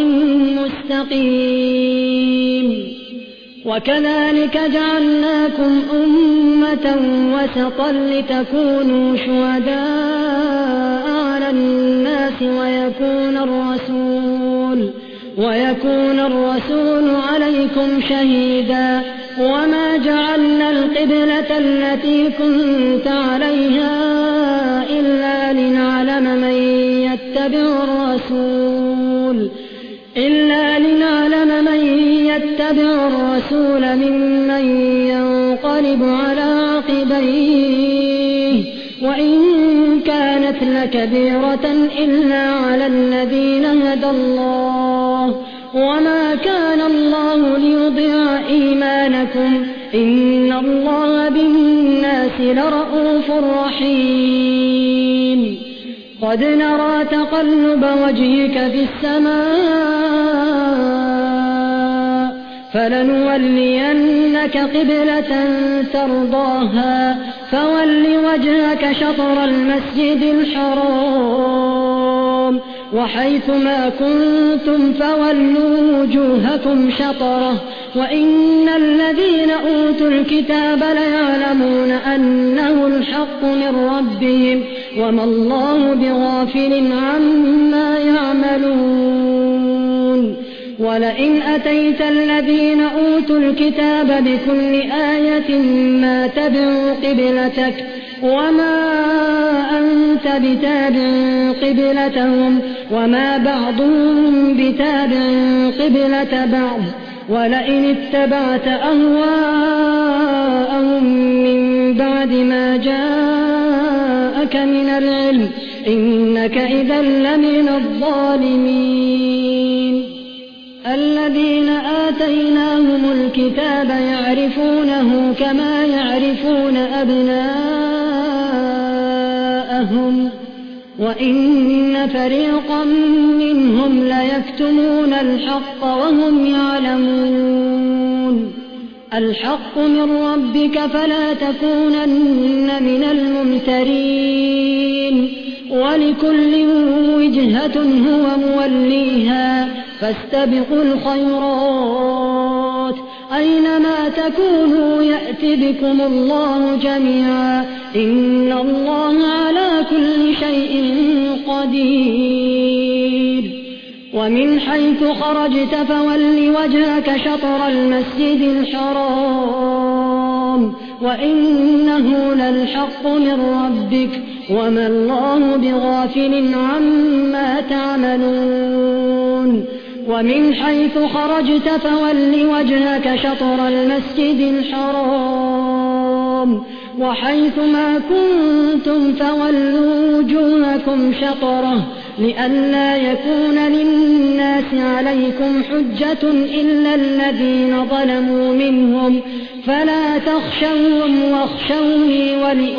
مستقيم وكذلك جعلناكم أمة وسطا لتكونوا شهداء على الناس ويكون الرسول عليكم شهيدا وما جعلنا القبلة التي كنت عليها إلا لنعلم من يتبع الرسول ممن ينقلب على عقبيه وإن كانت لكبيرة إلا على الذين هدى الله وما كان الله ليضيع إيمانكم إن الله بالناس لرءوف رحيم قد نرى تقلب وجهك في السماء فلنولينك قبلة ترضاها فول وجهك شطر المسجد الحرام وحيث ما كنتم فولوا وجوهكم شطره وإن الذين أوتوا الكتاب ليعلمون أنه الحق من ربهم وما الله بغافل عما يعملون ولئن أتيت الذين أوتوا الكتاب بكل آية ما تبعوا قبلتك وما أنت بتابع قبلتهم وما بعضهم بتابع قبلة بعض ولئن اتبعت أهواءهم من بعد ما جاءك من العلم إنك إذا لمن الظالمين الذين آتيناهم الكتاب يعرفونه كما يعرفون أبناءهم وإن فريقا منهم ليكتمون الحق وهم يعلمون الحق من ربك فلا تكونن من الممترين ولكل وجهة هو موليها فاستبقوا الخيرات أينما تكونوا يأت بكم الله جميعا إن الله على كل شيء قدير ومن حيث خرجت فول وجهك شطر المسجد الحرام وإنه للحق من ربك وما الله بغافل عما تعملون ومن حيث خرجت فول وجهك شطر المسجد الحرام وحيث ما كنتم فولوا وجوهكم شطره لئلا يكون للناس عليكم حجة إلا الذين ظلموا منهم فلا تخشوهم واخشوني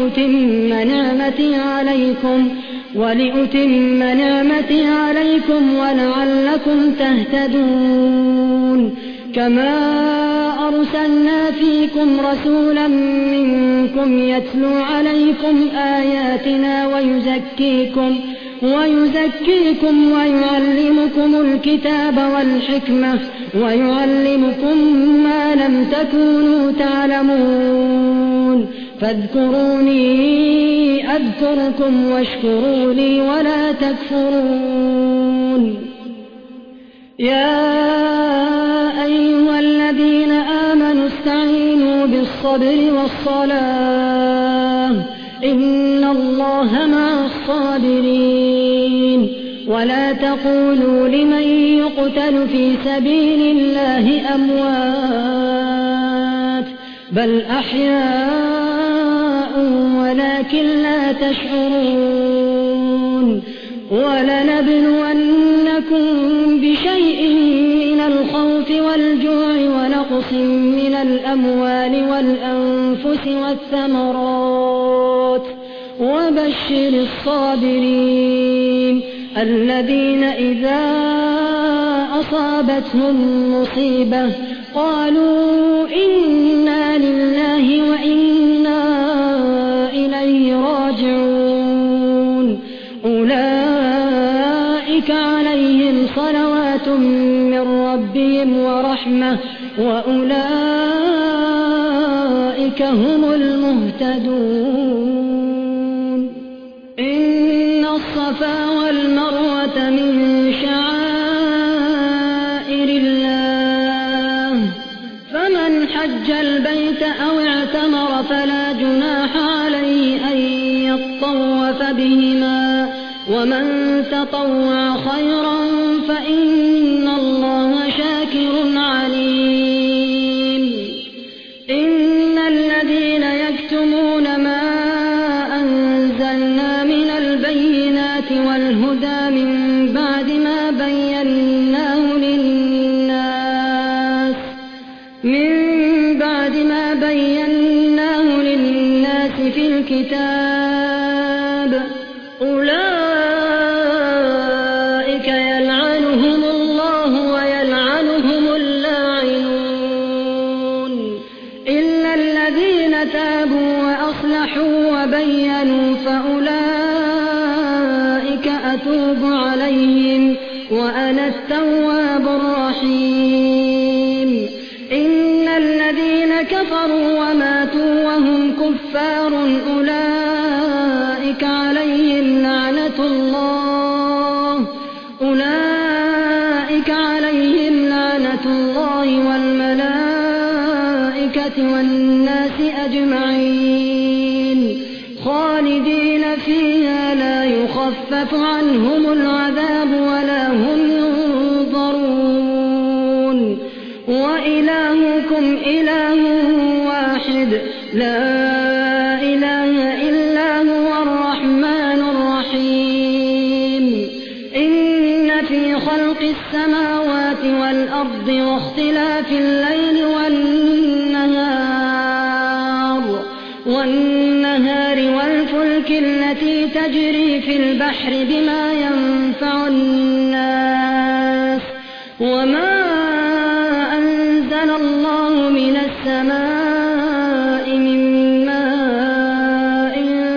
ولأتم نعمتي عليكم ولعلكم تهتدون كما أرسلنا فيكم رسولا منكم يتلو عليكم آياتنا ويزكيكم ويعلمكم الكتاب والحكمة ويعلمكم ما لم تكونوا تعلمون فاذكروني أذكركم واشكروا لي ولا تكفرون. يا أيها الذين آمنوا استعينوا بالصبر والصلاة إن الله مع الصابرين. ولا تقولوا لمن يقتل في سبيل الله أموات بل أحياء ولكن لا تشعرون. ولنبلونكم بشيء من الخوف والجوع ونقص من الأموال والأنفس والثمرات وبشر الصابرين الذين إذا أصابتهم مصيبة قالوا إنا لله وإنا إليه راجعون. أولئك عليهم صلوات من ربهم ورحمة وأولئك هم المهتدون. إن الصفا والمروة من شعائر الله فمن حج البيت أو اعتمر فلا جناح عليه أن يطوف بهما ومن تطوع خيرا فإن الله شاكر عليم. إن الذين يكتمون ما أنزلنا من البينات والهدى من بعد ما بيناه للناس في الكتاب أولئك يلعنهم الله ويلعنهم اللاعنون إلا الذين تابوا وأصلحوا وبينوا فأولئك أتوب عليهم وأنا التواب الرحيم. إن الذين كفروا وماتوا وهم كفار أولئك عليهم لعنة الله والملائكة والناس أجمعين خالدين فيها لا يخفف عنهم العذاب ولا هم ينظرون. وإلهكم إله واحد لا إله إلا هو الرحمن الرحيم. إن في خلق السماوات والأرض واختلاف الليل والنهار والفلك التي تجري في البحر بما ينفع الناس وما أنزل الله من السماء من ماء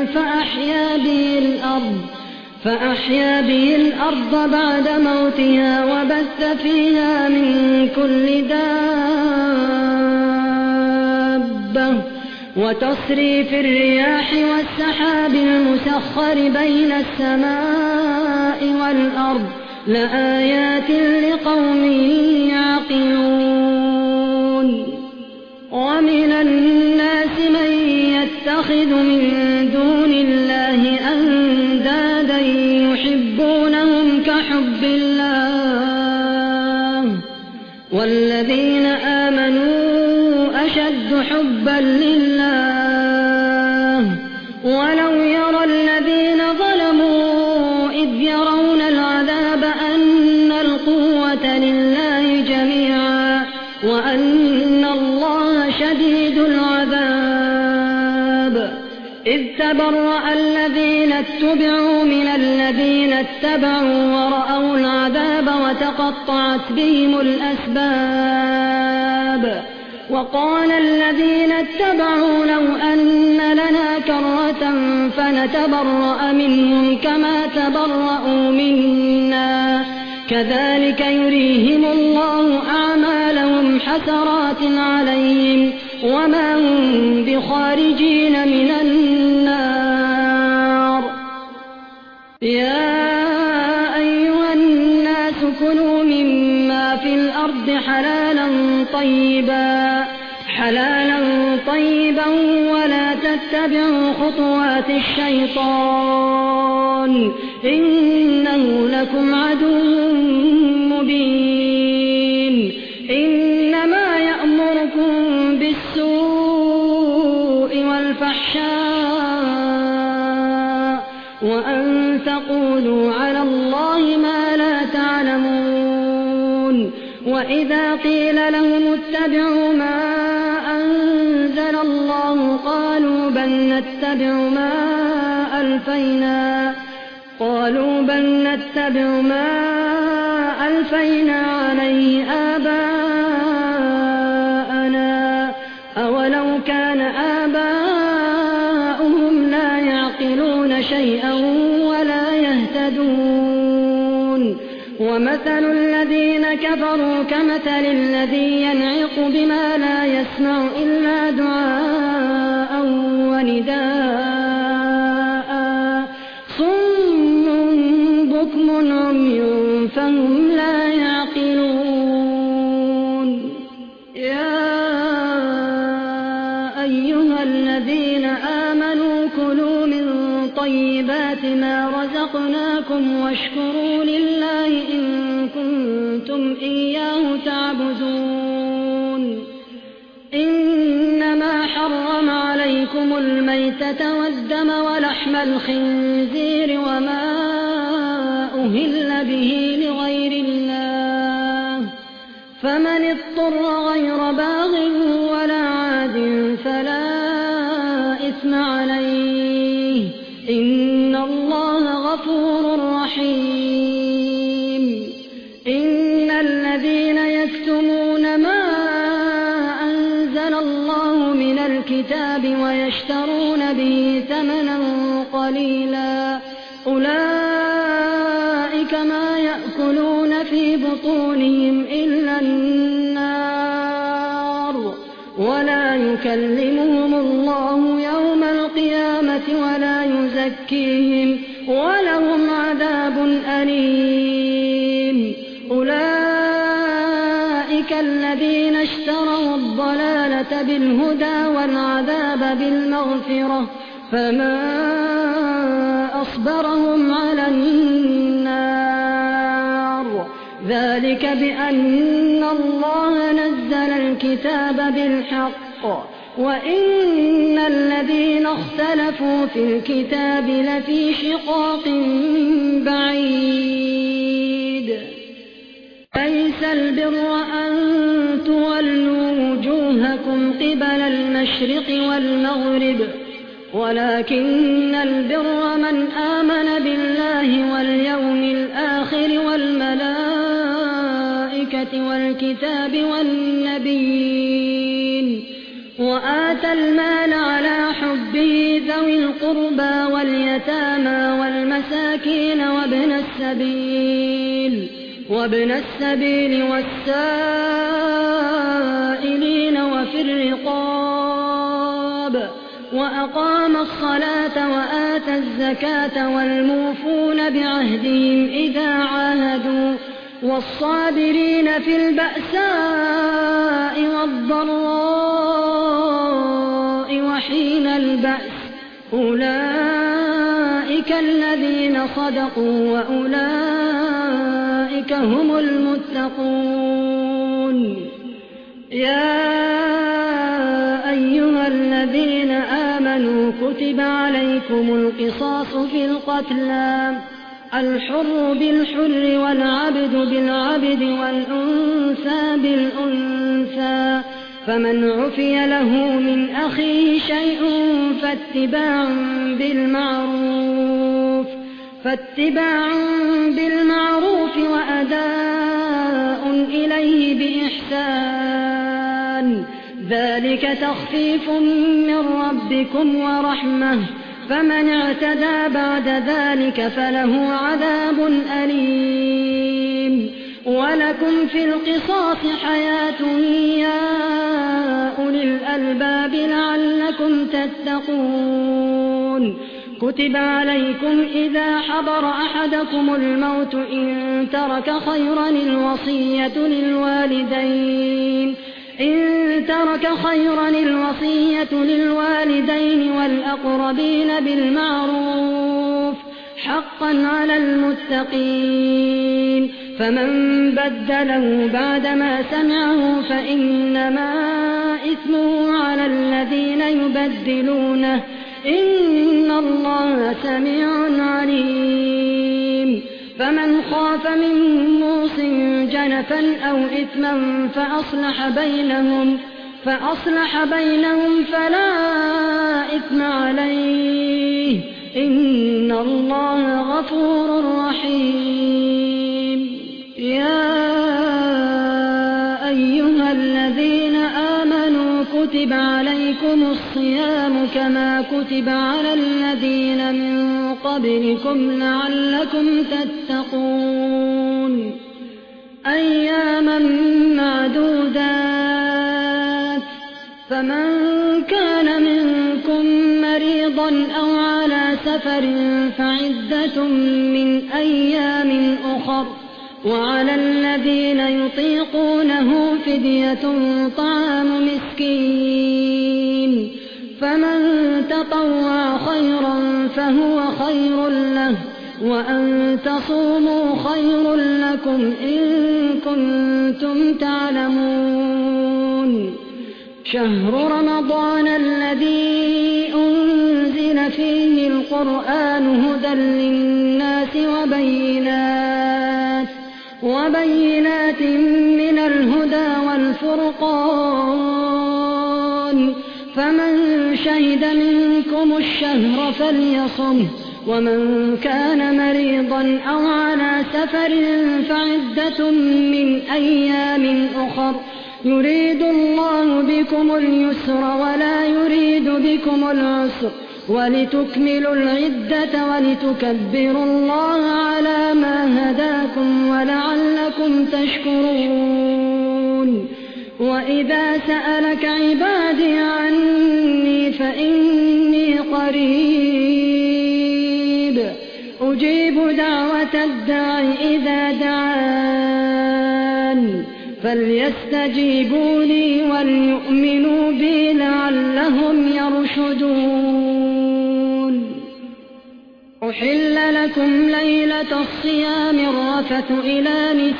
فأحيا به الأرض بعد موتها وبث فيها من كل دابة وتصريف الرياح والسحاب المسخر بين السماء والأرض لآيات لقوم يعقلون. ومن الناس من يتخذ من دون الله أندادا يحبونهم كحب الله والذين آمنوا أشد حبا لله ولو يرى الذين ظلموا إذ يرون العذاب أن القوة لله جميعا وأن الله شديد العذاب. إذ تبرأ الذين اتبعوا من الذين اتبعوا ورأوا العذاب وتقطعت بهم الأسباب. وقال الذين اتبعوا لو أن لنا كرة فنتبرأ منهم كما تبرأوا منا كذلك يريهم الله أعمالهم حسرات عليهم وما هم بخارجين من النار. يا أيها الناس كلوا مما في الأرض حلالا طيبا ولا تتبعوا خطوات الشيطان إنه لكم عدو مبين. إنما يأمركم بالسوء والفحشاء وأن تقولوا على الله ما لا تعلمون. وإذا قيل لهم اتبعوا ما أنزل الله قالوا بل نتبع ما ألفينا عليه آباءنا أولو كان آباؤهم لا يعقلون شيئا ولا يهتدون. ومثل الذين كفروا كمثل الذي ينعق بما لا يسمع إلا دعاء ونداء صم بكم عمي فهم لا يعقلون. يا أيها الذين آمنوا كلوا من طيبات ما رزقناكم واشكروا لله إن كنتم إياه تعبدون. إنما حرم عليكم الميتة والدم ولحم الخنزير وما أهل به لغير الله فمن اضطر غير باغ ولا عاد فلا إثم عليه إن الله غفور رحيم. إن الذين يكتمون ما أنزل الله من الكتاب ويشترون به ثمنا قليلا أولئك ما يأكلون في بطونهم إلا النار ولا يكلمهم الله يوم القيامة ولا يزكيهم ولهم عذاب أليم. أولئك الذين اشتروا الضلالة بالهدى والعذاب بالمغفرة فما أصبرهم على النار ذلك بأن الله نزل الكتاب بالحق وإن الذين اختلفوا في الكتاب لفي شقاق بعيد. ليس البر أن تولوا وجوهكم قبل المشرق والمغرب ولكن البر من آمن بالله واليوم الآخر والملائكة والكتاب والنبيين وآتى المال على حبه ذوي القربى واليتامى والمساكين وابن السبيل والسائلين وفي الرقاب وأقام الصلاة وآتى الزكاة والموفون بعهدهم إذا عاهدوا والصابرين في البأساء والضراء وحين البأس أولئك الذين صدقوا وأولئك هم المتقون. يا أيها الذين آمنوا كتب عليكم القصاص في القتلى الحر بالحر والعبد بالعبد والأنثى بالأنثى فمن عفي له من أخيه شيء فاتباع بالمعروف وأداء إليه بإحسان ذلك تخفيف من ربكم ورحمة، فمن اعتدى بعد ذلك فله عذاب أليم. ولكم في القصاص حياة يا أولي الألباب لعلكم تتقون. كتب عليكم إذا حضر أحدكم الموت إن ترك خيرا الوصية للوالدين والأقربين بالمعروف حقا على المتقين. فمن بدله بعدما سمعه فإنما إثمه على الذين يبدلونه، إن الله سميع عليم. فمن خاف من موص جنفا أو إثما فأصلح بينهم فلا إثم عليه، إن الله غفور رحيم. يا أيها الذين آمنوا كتب عليكم الصيام كما كتب على الذين من قبلكم لعلكم تتقون. أياما معدودات، فمن كان منكم مريضا أو على سفر فعدة من أيام أخر، وعلى الذين يطيقونه فدية طعام مسكين، فمن تطوع خيرا فهو خير له، وأن تصوموا خير لكم إن كنتم تعلمون. شهر رمضان الذي أنزل فيه القرآن هدى للناس وبينات من الهدى والفرقان، فمن شهد منكم الشهر فليصمه، ومن كان مريضا أو على سفر فعدة من أيام أخر، يريد الله بكم اليسر ولا يريد بكم العسر، ولتكملوا العدة ولتكبروا الله على ما هداكم ولعلكم تشكرون. وإذا سألك عبادي عني فإني قريب أجيب دعوة الداع إذا دعان، فليستجيبوا لي وليؤمنوا بي لعلهم يرشدون. أحل لكم ليلة الصيام الرفث إلى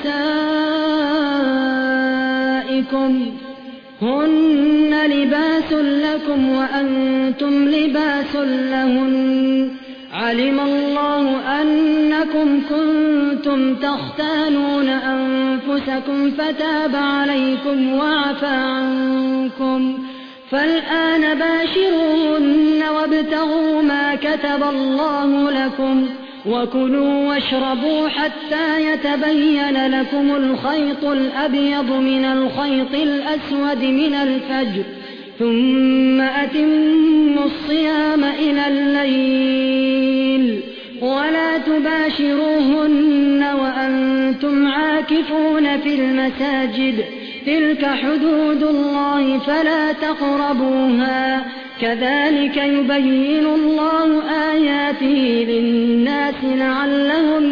نسائكم، هن لباس لكم وأنتم لباس لهن، علم الله أنكم كنتم تختانون أنفسكم فتاب عليكم وعفى عنكم، فالآن باشروهن وابتغوا ما كتب الله لكم، وكلوا واشربوا حتى يتبين لكم الخيط الأبيض من الخيط الأسود من الفجر، ثم أتموا الصيام إلى الليل، ولا تباشروهن وأنتم عاكفون في المساجد، تلك حدود الله فلا تقربوها، كذلك يبين الله آياته للناس لعلهم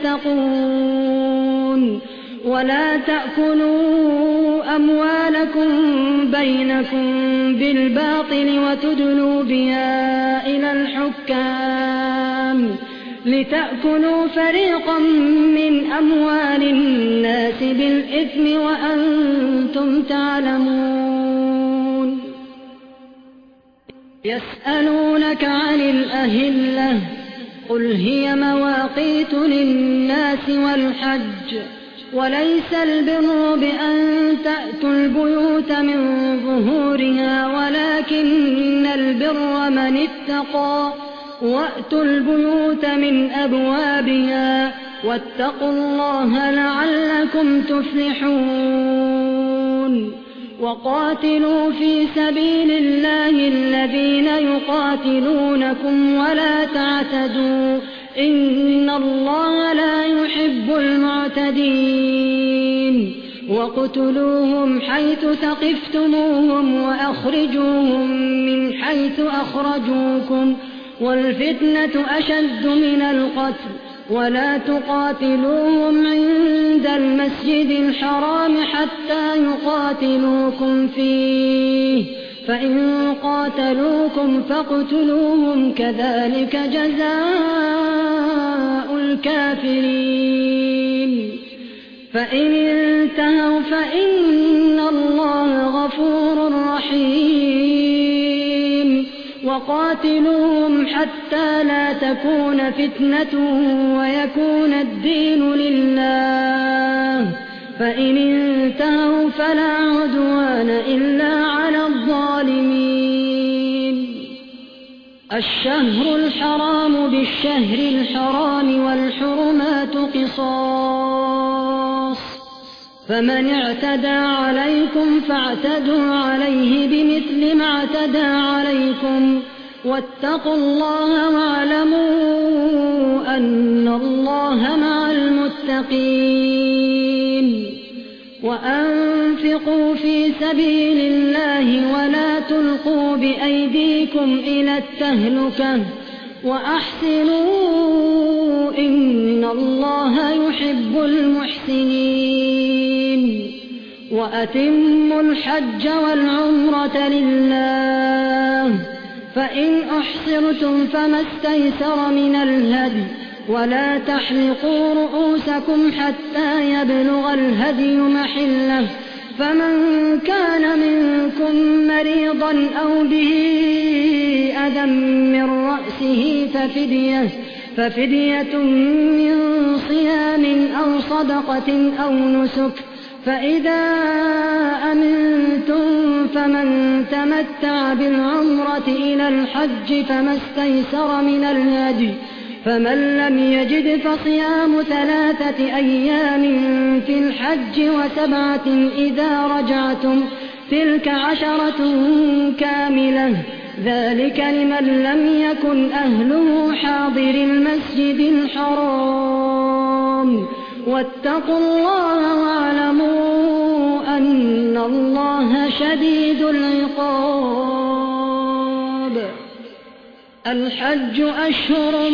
يتقون. ولا تأكلوا أموالكم بينكم بالباطل وتدلوا بها إلى الحكام لتأكلوا فريقا من أموال الناس بالإثم وأنتم تعلمون. يسألونك عن الأهلة، قل هي مواقيت للناس والحج، وليس البر بأن تأتوا البيوت من ظهورها، ولكن البر من اتقى، وأتوا البيوت من أبوابها، واتقوا الله لعلكم تفلحون. وقاتلوا في سبيل الله الذين يقاتلونكم ولا تعتدوا إن الله لا يحب المعتدين وقتلوهم حيث ثقفتموهم وأخرجوهم من حيث أخرجوكم والفتنة أشد من القتل ولا تقاتلوهم عند المسجد الحرام حتى يقاتلوكم فيه فإن قاتلوكم فاقتلوهم كذلك جزاء الكافرين فإن انتهوا فإن الله غفور رحيم وقاتلوهم حتى لا تكون فتنة ويكون الدين لله فإن انتهوا فلا عدوان إلا على الظالمين الشهر الحرام بالشهر الحرام والحرمات قصاص فمن اعتدى عليكم فاعتدوا عليه بمثل ما اعتدى عليكم واتقوا الله واعلموا أن الله مع المتقين وأنفقوا في سبيل الله ولا تلقوا بأيديكم إلى التهلكة وأحسنوا إن الله يحب المحسنين وأتموا الحج والعمرة لله فإن أحصرتم فما استيسر من الهدي ولا تحلقوا رؤوسكم حتى يبلغ الهدي محله فمن كان منكم مريضا أو به أذى من رأسه ففدية من صيام أو صدقة أو نسك فإذا أمنتم فمن تمتع بالعمرة إلى الحج فما استيسر من الهدي فمن لم يجد فصيام 3 أيام في الحج و7 إذا رجعتم تلك 10 كاملة ذلك لمن لم يكن أهله حاضر المسجد الحرام واتقوا الله واعلموا أن الله شديد العقاب الحج أشهر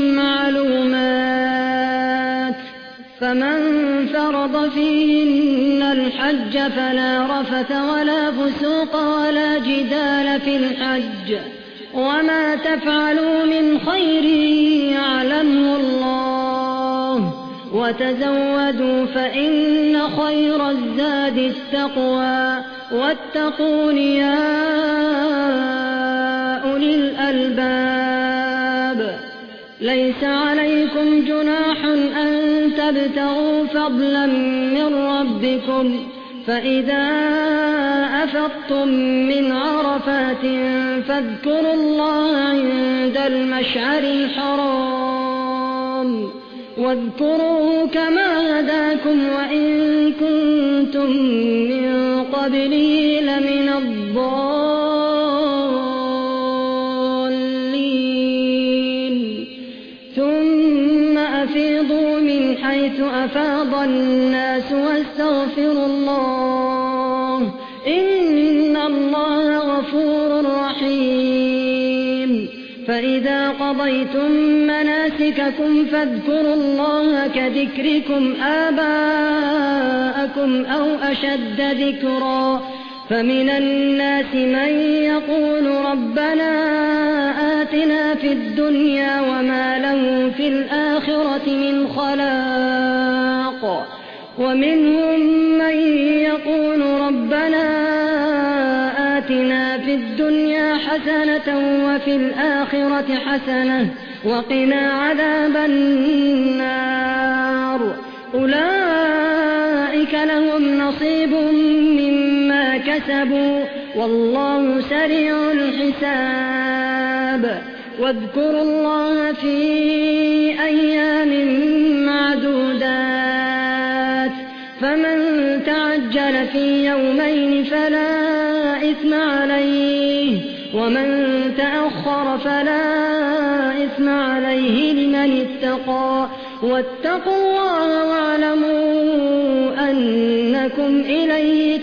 معلومات فمن فرض فيهن الحج فلا رفث ولا فسوق ولا جدال في الحج وما تفعلوا من خير يعلمه الله وتزودوا فإن خير الزاد التقوى واتقون يا أولي الألباب ليس عليكم جناح أن تبتغوا فضلا من ربكم فإذا أفضتم من عرفات فاذكروا الله عند المشعر الحرام واذكروه كما هداكم وإن كنتم من قبله لمن الضالين ثم أفيضوا من حيث أفاض الناس واستغفروا الله إن الله غفور رحيم فإذا قضيتم مناسككم فاذكروا الله كذكركم آباءكم أو أشد ذكرا فمن الناس من يقول ربنا آتنا في الدنيا وما له في الآخرة من خلاق ومنهم من يقول ربنا آتنا في الدنيا حسنة وفي الآخرة حسنة وقنا عذاب النار أولئك لهم نصيب مما كسبوا والله سريع الحساب واذكروا الله في أيام معدودات فمن تعجل في يومين فلا إثم عليه ومن تأخر فلا إثم عليه لمن اتقى واتقوا الله واعلموا أنكم إليه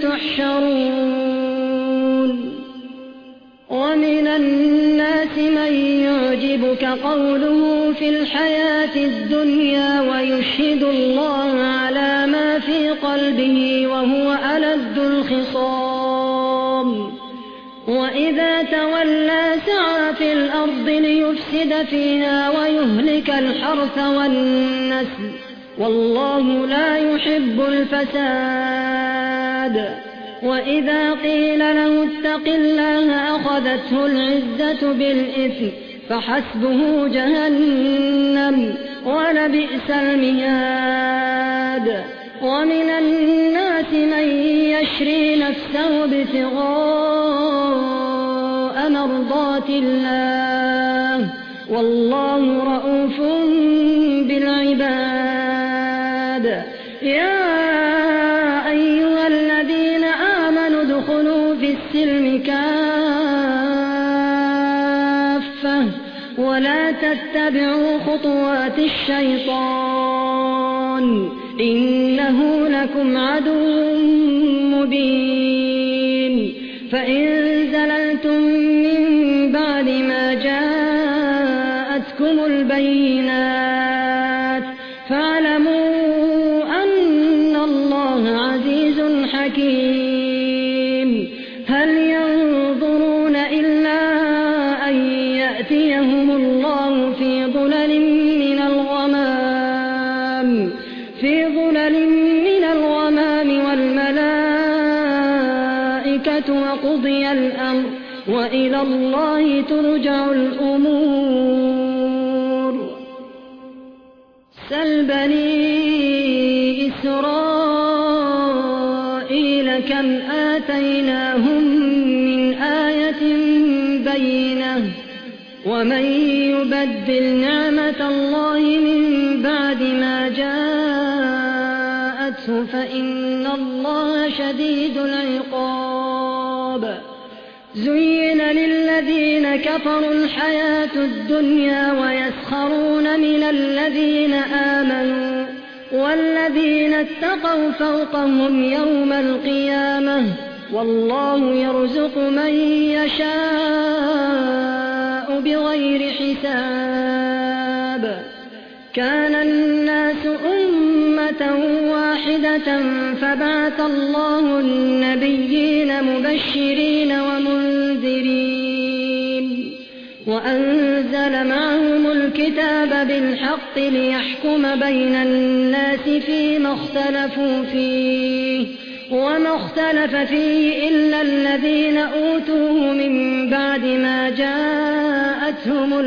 تحشرون. ومن الناس من يعجبك قوله في الحياة الدنيا ويشهد الله على ما في قلبه وهو ألد الخصام وإذا تولى سعى في الأرض ليفسد فيها ويهلك الحرث والنسل والله لا يحب الفساد. وإذا قيل له اتق الله أخذته العزة بالإثم فحسبه جهنم ولبئس المهاد. ومن الناس من يشري نفسه ابتغاء مرضات الله والله رءوف بالعباد. يا أيها الذين آمنوا ادخلوا في السلم كافة ولا تتبعوا خطوات الشيطان إنه لكم عدو مبين. فإن زللتم من بعد ما جاءتكم البينات فاعلموا أن الله عزيز حكيم. هل ينظرون إلا أن يأتيهم الله في ظلل من الغمام والملائكة وقضي الأمر وإلى الله ترجع الأمور. سل بني إسرائيل كم آتيناهم من آية بينة ومن يبدل نعمة الله من بعد ما جاءته فإن الله شديد العقاب. زين للذين كفروا الحياة الدنيا ويسخرون من الذين آمنوا والذين اتقوا فوقهم يوم القيامة والله يرزق من يشاء بغير حساب. كان الناس أمة واحدة فبعث الله النبيين مبشرين ومنذرين وأنزل معهم الكتاب بالحق ليحكم بين الناس فيما اختلفوا فيه وما اختلف فيه إلا الذين أوتوه من بعد ما جاءتهم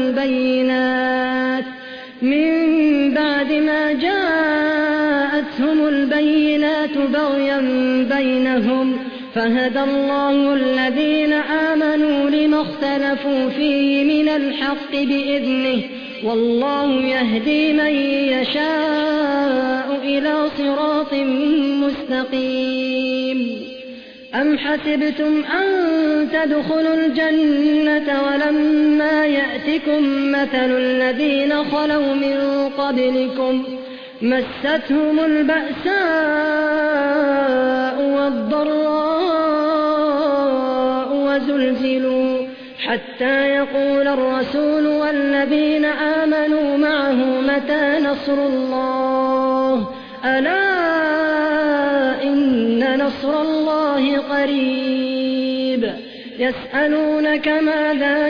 البينات بغيا بينهم فهدى الله الذين آمنوا لما اختلفوا فيه من الحق بإذنه والله يهدي من يشاء إلى صراط مستقيم. أم حسبتم أن تدخلوا الجنة ولما يأتكم مثل الذين خلوا من قبلكم مستهم البأساء والضراء وزلزلوا حتى يقول الرسول والذين آمنوا معه متى نصر الله ألا إن نصر الله قريب. يسألونك ماذا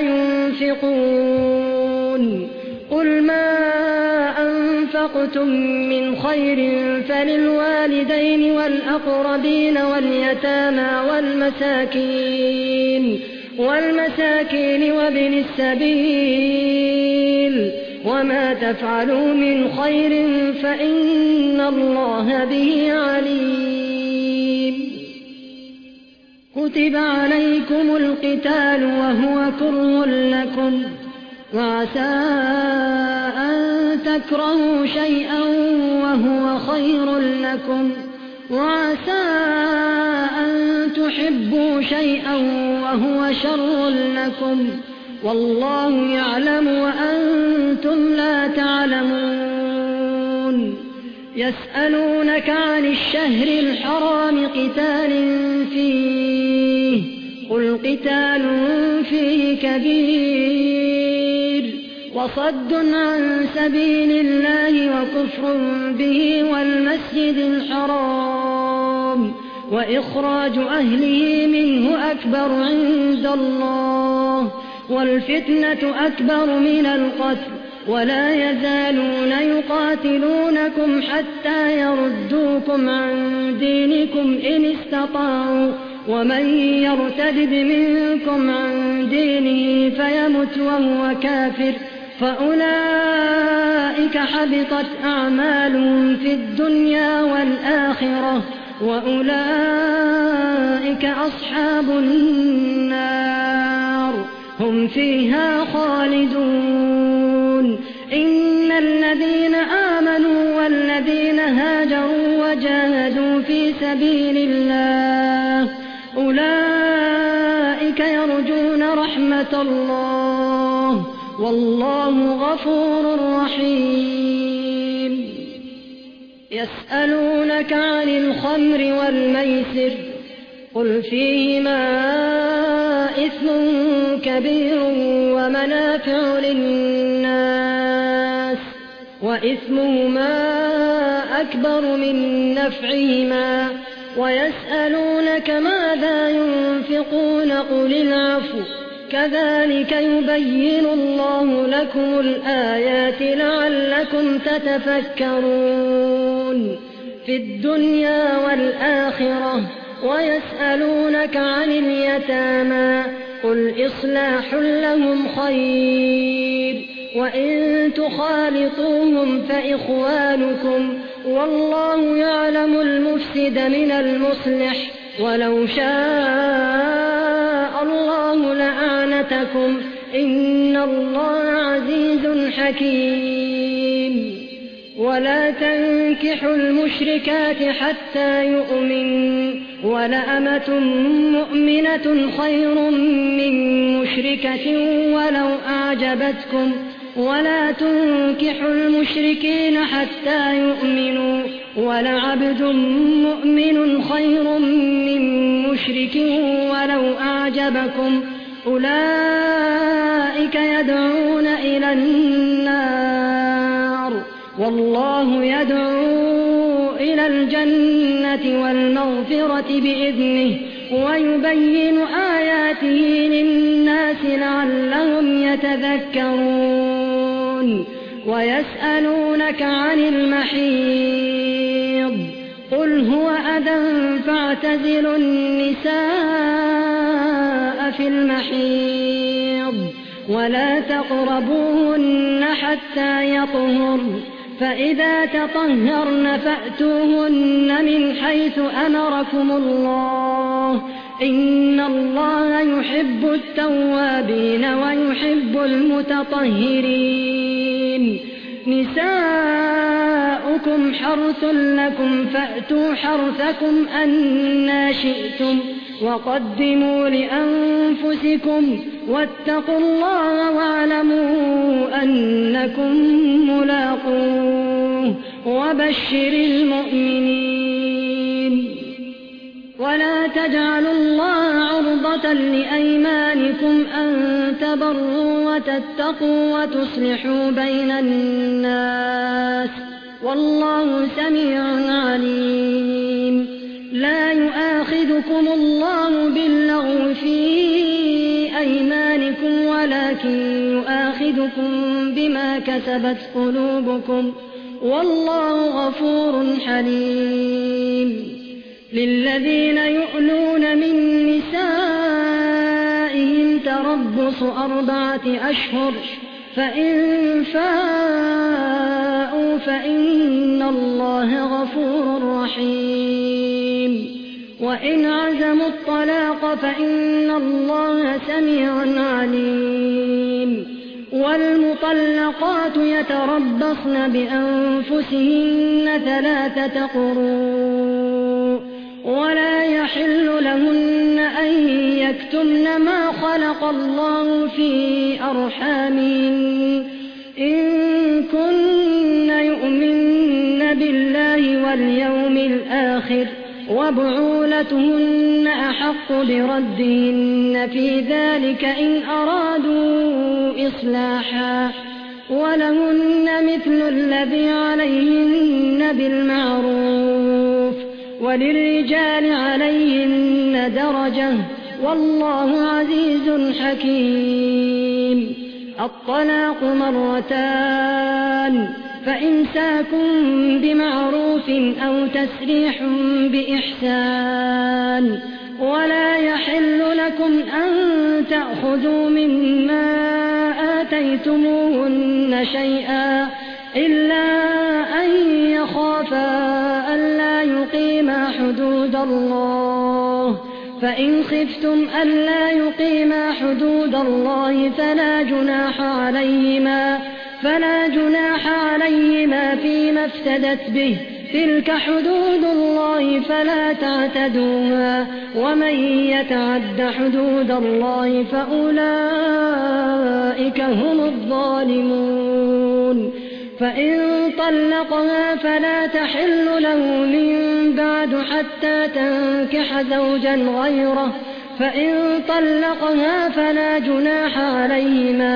ينفقون قل ما أنفقتم من خير فللوالدين والأقربين واليتامى والمساكين وابن السبيل وما تفعلوا من خير فإن الله به عليم. كتب عليكم القتال وهو كره لكم وعسى أن تكرهوا شيئا وهو خير لكم وعسى أن تحبوا شيئا وهو شر لكم والله يعلم وأنتم لا تعلمون. يسألونك عن الشهر الحرام قتال فيه قل قتال فيه كبير وصد عن سبيل الله وكفر به والمسجد الحرام وإخراج أهله منه أكبر عند الله والفتنة أكبر من القتل ولا يزالون يقاتلونكم حتى يردوكم عن دينكم إن استطاعوا ومن يرتد منكم عن دينه فيمت وهو كافر فأولئك حبطت أعمالهم في الدنيا والآخرة وأولئك أصحاب النار هم فيها خالدون. إن الذين آمنوا والذين هاجروا وجاهدوا في سبيل الله أولئك يرجون رحمة الله والله غفور رحيم. يسألونك عن الخمر والميسر قل فيهما إثم كبير ومنافع للناس وإثمهما أكبر من نفعهما ويسألونك ماذا ينفقون قل العفو كذلك يبين الله لكم الآيات لعلكم تتفكرون في الدنيا والآخرة. ويسألونك عن اليتامى قل إصلاح لهم خير وإن تخالطوهم فإخوانكم والله يعلم المفسد من المصلح ولو شاء الله لأعنتكم إن الله عزيز حكيم. ولا تنكحوا المشركات حتى يؤمنوا ولأمة مؤمنة خير من مشركة ولو أعجبتكم ولا تنكحوا المشركين حتى يؤمنوا ولعبد مؤمن خير من مشرك ولو أعجبكم أولئك يدعون إلى النار والله يدعو إلى الجنة والمغفرة بإذنه ويبين آياته للناس لعلهم يتذكرون. ويسألونك عن المحيض قل هو أذى فاعتزلوا النساء في المحيض ولا تقربوهن حتى يطهرن فإذا تطهرن فأتوهن من حيث أمركم الله إن الله يحب التوابين ويحب المتطهرين. نساؤكم حرث لكم فأتوا حرثكم أنى شئتم وقدموا لأنفسكم واتقوا الله واعلموا أنكم ملاقوه وبشر المؤمنين. ولا تجعلوا الله عرضة لأيمانكم أن تبروا وتتقوا وتصلحوا بين الناس والله سميع عليم. لا يؤاخذكم الله باللغو في أيمانكم ولكن يؤاخذكم بما كسبت قلوبكم والله غفور حليم. للذين يؤلون من نسائهم تربص 4 أشهر فإن فاءوا فإن الله غفور رحيم. وإن عزموا الطلاق فإن الله سميع عليم. والمطلقات يتربصن بأنفسهن 3 قروء يكتمن ما خلق الله في أرحامهن إن كن يؤمن بالله واليوم الآخر وبعولتهن أحق بردهن في ذلك إن أرادوا إصلاحا ولهن مثل الذي عليهن بالمعروف وللرجال عليهن درجة والله عزيز حكيم. الطلاق مرتان فإمساك بمعروف أو تسريح بإحسان ولا يحل لكم أن تأخذوا مما آتيتموهن شيئا إلا أن يخافا ألا يقيما حدود الله فإن خفتم ألا يقيما حدود الله فلا جناح عليهما فيما افتدت به تلك حدود الله فلا تعتدوها ومن يتعد حدود الله فأولئك هم الظالمون. فإن طلقها فلا تحل له من بعد حتى تنكح زوجا غيره فإن طلقها فلا جناح عليهما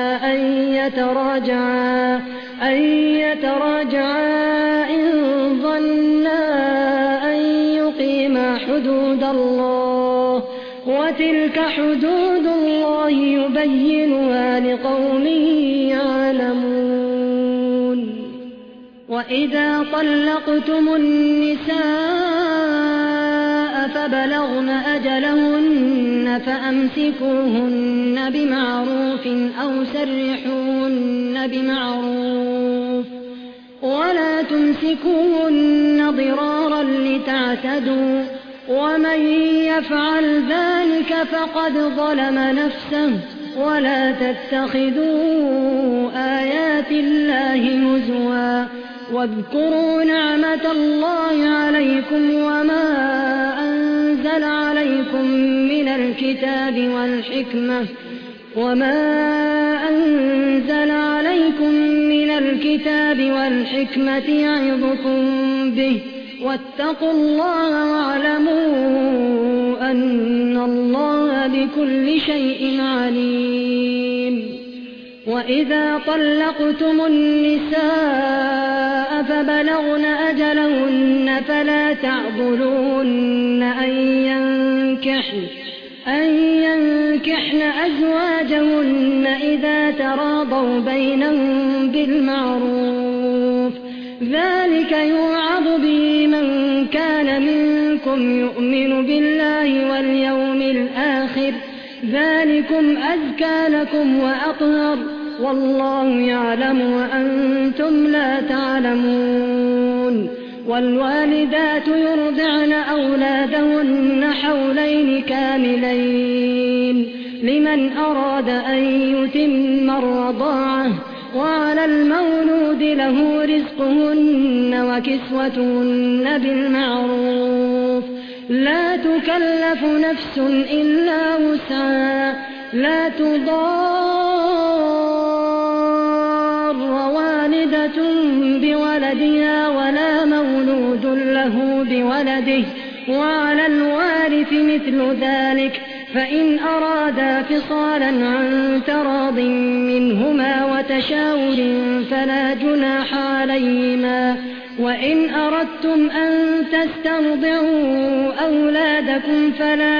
أن يتراجعا إن ظنا أن يقيما حدود الله وتلك حدود الله يبينها لقوم يعلمون. وإذا طلقتم النساء فبلغن أجلهن فأمسكوهن بمعروف أو سرحوهن بمعروف ولا تمسكوهن ضرارا لتعتدوا ومن يفعل ذلك فقد ظلم نفسه ولا تتخذوا آيات الله هزوا واذكروا نعمة الله عليكم وما أنزل عليكم من الكتاب والحكمة يعظكم به واتقوا الله واعلموا أن الله بكل شيء عليم. وإذا طلقتم النساء فبلغن أجلهن فلا تعضلوهن أن ينكحن أزواجهن إذا تراضوا بينهم بالمعروف ذلك يوعظ به من كان منكم يؤمن بالله واليوم الآخر ذلكم أزكى لكم وأطهر والله يعلم وأنتم لا تعلمون. والوالدات يرضعن أولادهن حولين كاملين لمن أراد أن يتم الرضاعة وعلى المولود له رزقهن وكسوتهن بالمعروف لا تكلف نفس إلا وسعها لا تضار والدة بولدها ولا مولود له بولده وعلى الوارث مثل ذلك فإن أرادا فصالا عن تراض منهما وتشاور فلا جناح عليهما وإن أردتم أن تسترضعوا أولادكم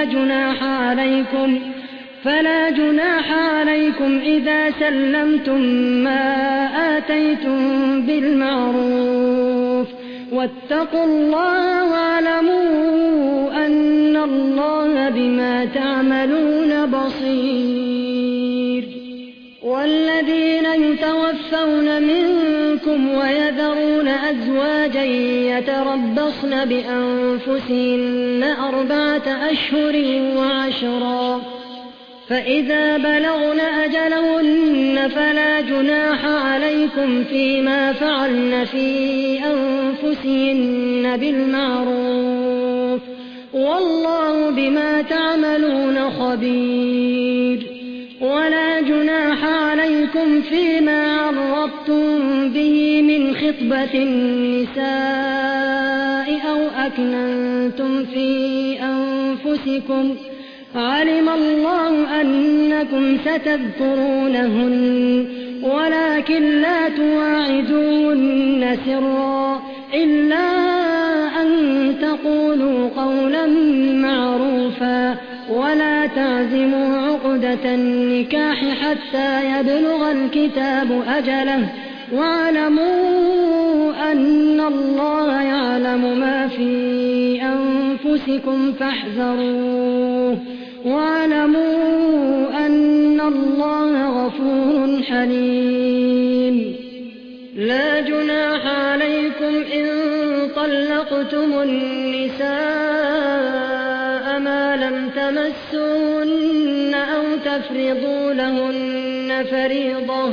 فلا جناح عليكم إذا سلمتم ما آتيتم بالمعروف واتقوا الله واعلموا أن الله بما تعملون بصير. والذين يتوفون منكم ويذرون أزواجا يتربصن بأنفسهن 4 أشهر وعشرا فإذا بلغن أجلهن فلا جناح عليكم فيما فعلن في أنفسهن بالمعروف والله بما تعملون خبير. ولا جناح عليكم فيما عرضتم به من خطبة النساء أو أكننتم في أنفسكم، علم الله أنكم ستذكرونهن ولكن لا تواعدوهن سرا إلا أن تقولوا قولا معروفا، ولا تعزموا عقدة النكاح حتى يبلغ الكتاب أجله، واعلموا أن الله يعلم ما في أنفسكم فاحذروه، واعلموا أن الله غفور حليم. لا جناح عليكم إن طلقتم النساء ما لم تمسوهن أو تفرضوا لهن فريضة،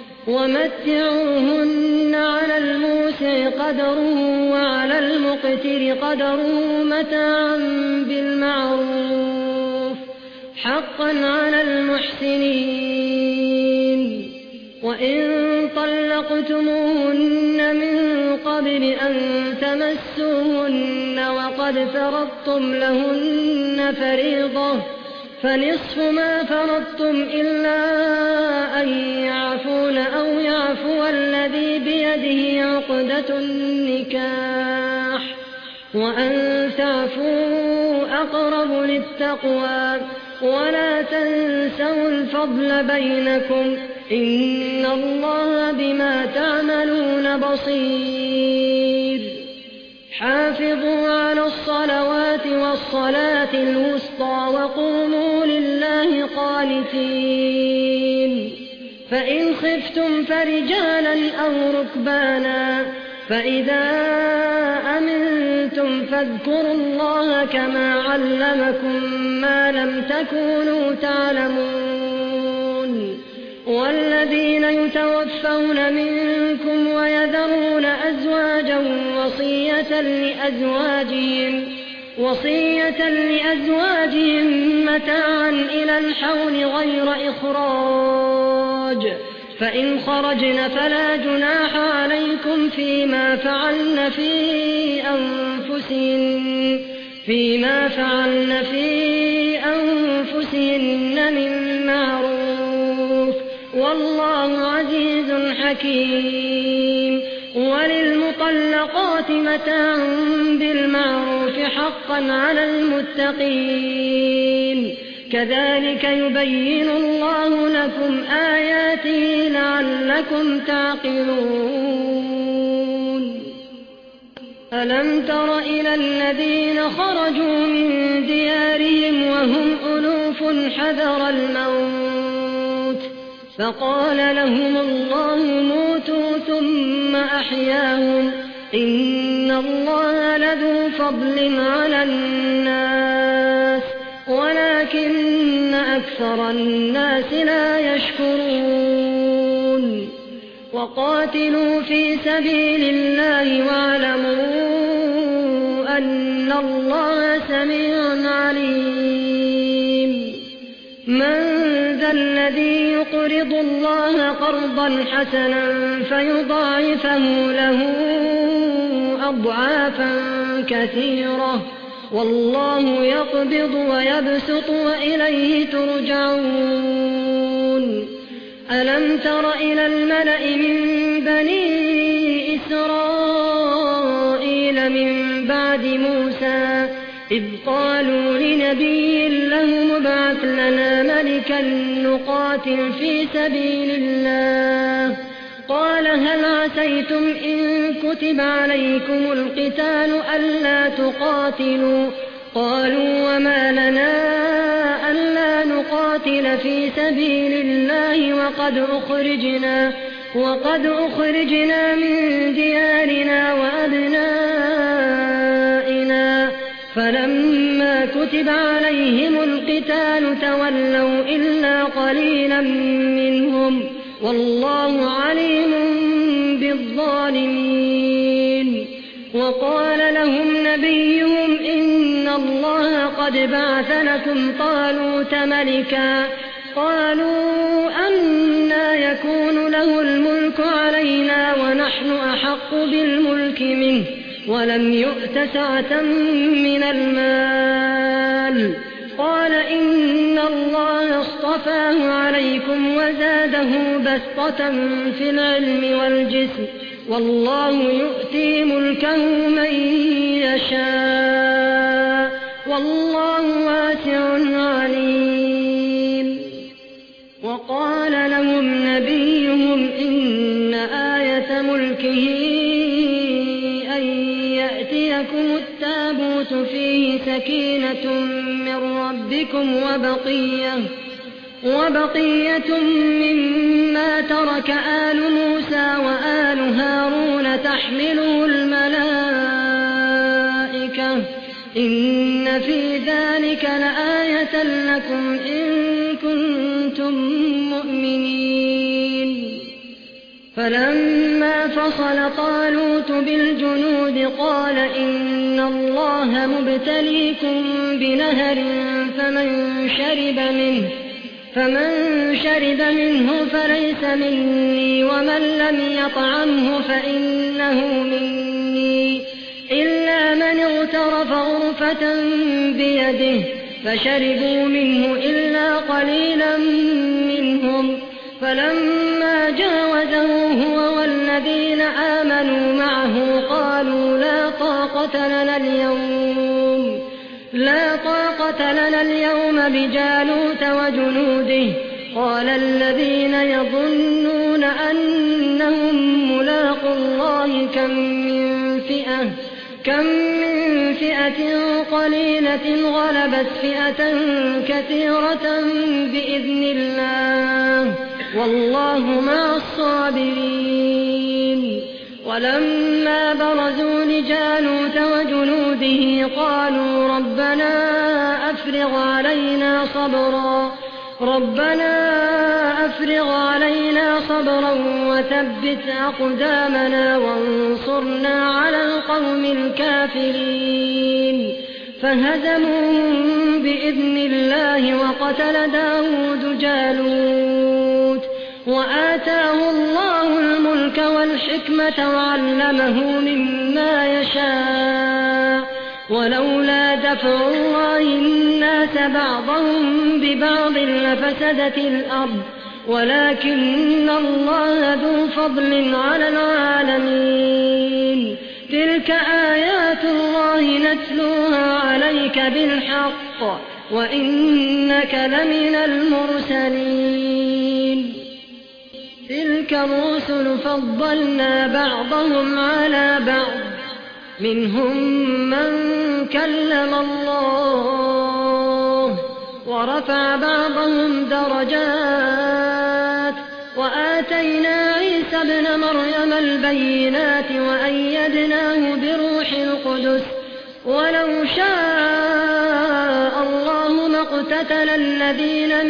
ومتعوهن على الموسع قدره وعلى المقتر قدره متاعا بالمعروف حقا على المحسنين. وإن طلقتموهن من قبل أن تمسوهن وقد فرضتم لهن فريضة فنصف ما فرضتم إلا أن يعفون أو يعفو الذي بيده عقدة النكاح، وأن تعفوا أقرب للتقوى، ولا تنسوا الفضل بينكم، إن الله بما تعملون بصير. حافظوا على الصلوات والصلاة الوسطى وقوموا لله قانتين. فإن خفتم فرجالا أو ركبانا، فإذا أمنتم فاذكروا الله كما علمكم ما لم تكونوا تعلمون. والذين يتوفون منكم ويذرون أزواجا وصية لأزواجهم متاعا إلى الحول غير إخراج، فإن خرجن فلا جناح عليكم فيما فعلن في أنفسهن من معروف، والله عزيز حكيم. وللمطلقات متاع بالمعروف حقا على المتقين، كذلك يبين الله لكم آياته لعلكم تعقلون. ألم تر إلى الذين خرجوا من ديارهم وهم ألوف حذر الموت فقال لهم الله موتوا ثم أحياهم، إن الله لذو فضل على الناس ولكن أكثر الناس لا يشكرون. وقاتلوا في سبيل الله واعلموا أن الله سميع عليم. من ذا الذي يقرض الله قرضا حسنا فيضاعفه له أضعافا كثيرة، والله يقبض ويبسط وإليه ترجعون. ألم تر إلى الملأ من بني إسرائيل من بعد موسى إذ قالوا لنبي له ابعث لنا ملكا نقاتل في سبيل الله، قال هل عسيتم إن كتب عليكم القتال ألا تقاتلوا؟ قالوا وما لنا ألا نقاتل في سبيل الله وقد أخرجنا من ديارنا وأبنائنا. فلما كتب عليهم القتال تولوا إلا قليلا منهم، والله عليم بالظالمين. وقال لهم نبيهم إن الله قد بعث لكم طالوت ملكا قالوا أنى يكون له الملك علينا ونحن أحق بالملك منه ولم يؤت سعة من المال قال إن الله اصطفاه عليكم وزاده بسطة في العلم والجسم والله يؤتي ملكه من يشاء والله واسع عليم. وقال لهم نبيهم إن آية ملكه أن يأتيكم التابوت فيه سكينة من ربكم وبقية مما ترك آل موسى وآل هارون تحمله الملائكة إن في ذلك لآية لكم إن كنتم مؤمنين. فلما فصل طالوت بالجنود قال إن الله مبتليكم بنهر فمن شرب منه فليس مني ومن لم يطعمه فإنه مني إلا من اغترف غرفة بيده فشربوا منه إلا قليلا منهم فلما جاوزه هو والذين آمنوا معه قالوا لا طاقة لنا اليوم بجالوت وجنوده قال الذين يظنون أنهم ملاقو الله كم من فئة قليلة غلبت فئة كثيرة بإذن الله والله مع الصابرين. ولما برزوا لجالوت وجنوده قالوا ربنا أفرغ علينا صبرا وثبت أقدامنا وانصرنا على القوم الكافرين. فهزموهم بإذن الله وقتل داود جالوت وآتاه الله الملك والحكمة وعلمه مما يشاء ولولا دفع الله الناس بعضهم ببعض لفسدت الأرض ولكن الله ذو فضل على العالمين. تلك آيات الله نتلوها عليك بالحق وإنك لمن المرسلين. تلك الرسل فضلنا بعضهم على بعض منهم من كلم الله ورفع بعضهم درجات وآتينا عيسى ابن مريم البينات وأيدناه بروح القدس ولو شاء الله ما اقتتل الذين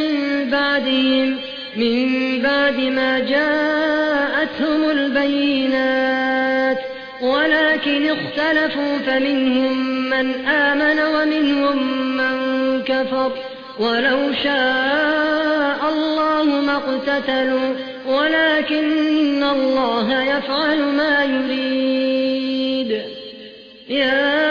من بعد ما جاءتهم البينات ولكن اختلفوا فمنهم من آمن ومنهم من كفر ولو شاء الله ما اقتتلوا ولكن الله يفعل ما يريد. يا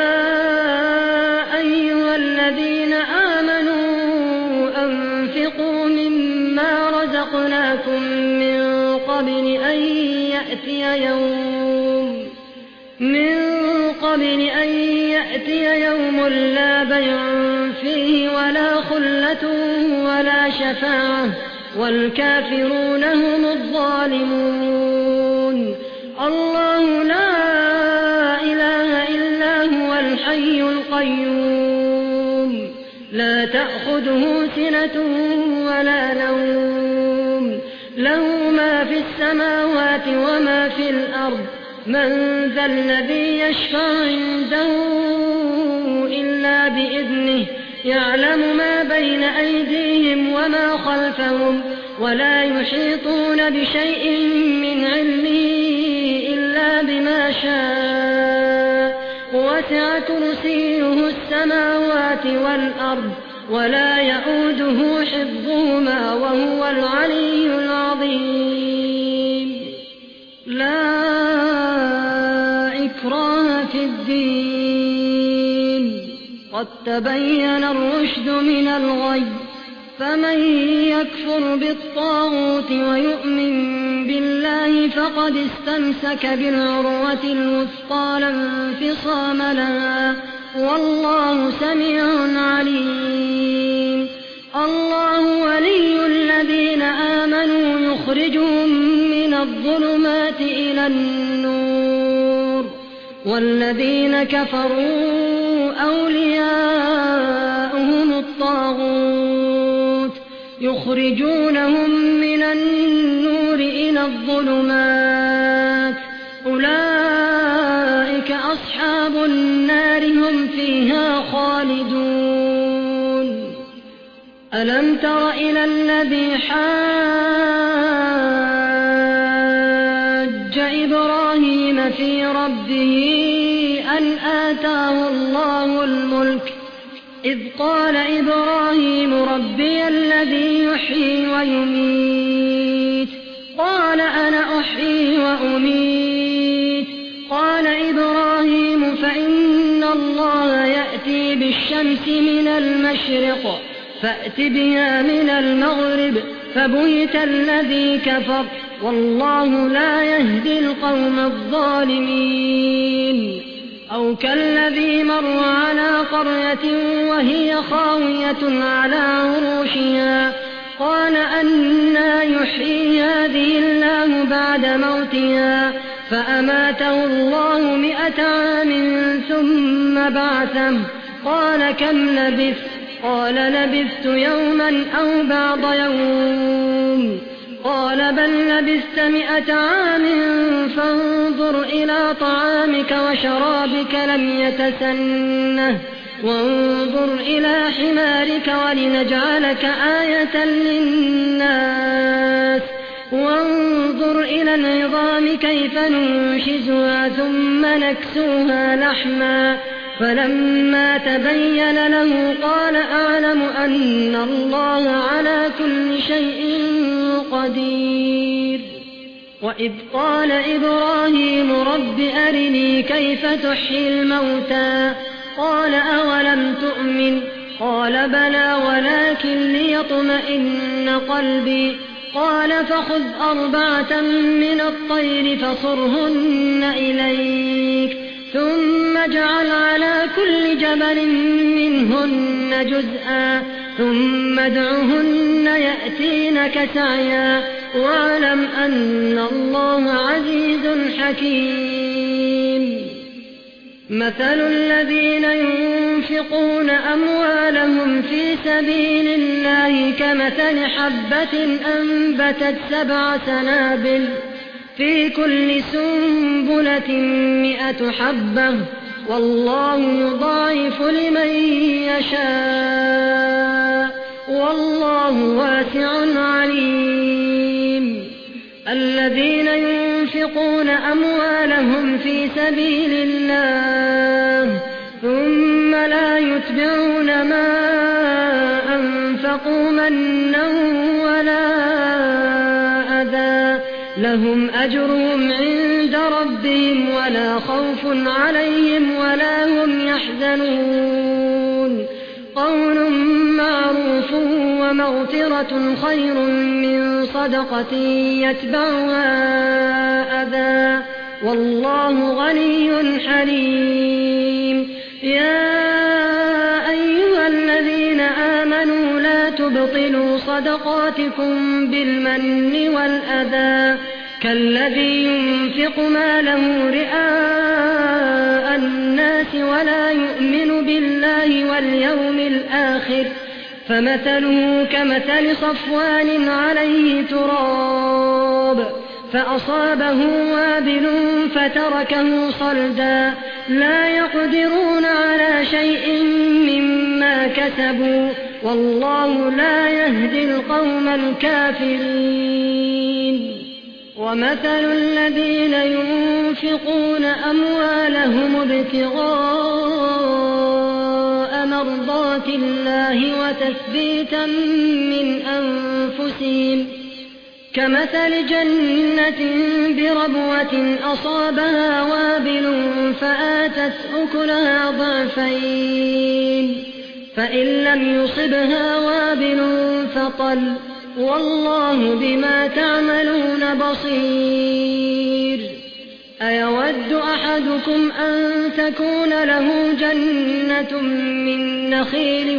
أيها الذين آمنوا أنفقوا مما رزقناكم من قبل أن يأتي يوم لا بيع فيه ولا خلة ولا شفاعة والكافرون هم الظالمون. الله لا إله إلا هو الحي القيوم لا تأخذه سنة ولا نوم له ما في السماوات وما في الأرض من ذا الذي يشفع عنده إلا بإذنه يعلم ما بين أيديهم وما خلفهم ولا يحيطون بشيء من علمه إلا بما شاء وسع كرسيه السماوات والأرض ولا يئوده حفظهما وهو العلي العظيم. لا إكراه في الدين، قد تبين الرشد من الغي، فمن يكفر بالطاغوت ويؤمن بالله فقد استمسك بالعروة الوثقى لا انفصام لها، والله سميع عليم. الله ولي الذين آمنوا يخرجهم من الظلمات إلى النور، والذين كفروا أولياؤهم الطاغوت يخرجونهم من النور إلى الظلمات، أولئك أصحاب النار هم فيها خالدون. ألم تر إلى الذي حاج إبراهيم في ربه أن آتاه الله الملك، إذ قال إبراهيم ربي الذي يحيي ويميت، قال أنا أحيي وأميت. قال إبراهيم فإن الله يأتي بالشمس من المشرق فأت بها من المغرب، فبهت الذي كفر، والله لا يهدي القوم الظالمين. أو كالذي مر على قرية وهي خاوية على عروشها، قال أنى يحيي هذه الله بعد موتها، فأماته الله 100 عام ثم بعثه، قال كم لبثت؟ قال لبثت يوما أو بعض يوم، قال بل لبثت 100 عام فانظر إلى طعامك وشرابك لم يتسنه، وانظر إلى حمارك ولنجعلك آية للناس، وانظر إلى العظام كيف ننشزها ثم نكسوها لحما، فلما تبين له قال أعلم أن الله على كل شيء قدير. وإذ قال إبراهيم رب أرني كيف تحيي الموتى، قال أولم تؤمن؟ قال بلى ولكن ليطمئن قلبي، قال فخذ 4 من الطير فصرهن إليك، ثم اجعل على كل جبل منهن جزءا، ثم ادعهن يأتينك سعيا، واعلم أن الله عزيز حكيم. مثل الذين ينفقون أموالهم في سبيل الله كمثل حبة أنبتت 7 سنابل في كل سنبلة 100 حبة، والله يضاعف لمن يشاء، والله واسع عليم. الذين ينفقون أموالهم في سبيل الله ثم لا يتبعون ما أنفقوا منا ولا أذى لهم أجرهم عند ربهم ولا خوف عليهم ولا هم يحزنون. قول معروف ومغفرة خير من صدقة يتبعها أذى، والله غني حليم. يا أيها الذين آمنوا لا تبطلوا صدقاتكم بالمن والأذى كالذي ينفق ماله رئاء الناس ولا يؤمن بالله واليوم الآخر، فمثله كمثل صفوان عليه تراب فأصابه وابل فتركه صلدا، لا يقدرون على شيء مما كسبوا، والله لا يهدي القوم الكافرين. ومثل الذين ينفقون أموالهم ابتغاء مرضات الله وتثبيتا من أنفسهم، كمثل جنة بربوة أصابها وابل فآتت أكلها ضعفين، فإن لم يصبها وابل فطل، والله بما تعملون بصير. أيود أحدكم أن تكون له جنة من نخيل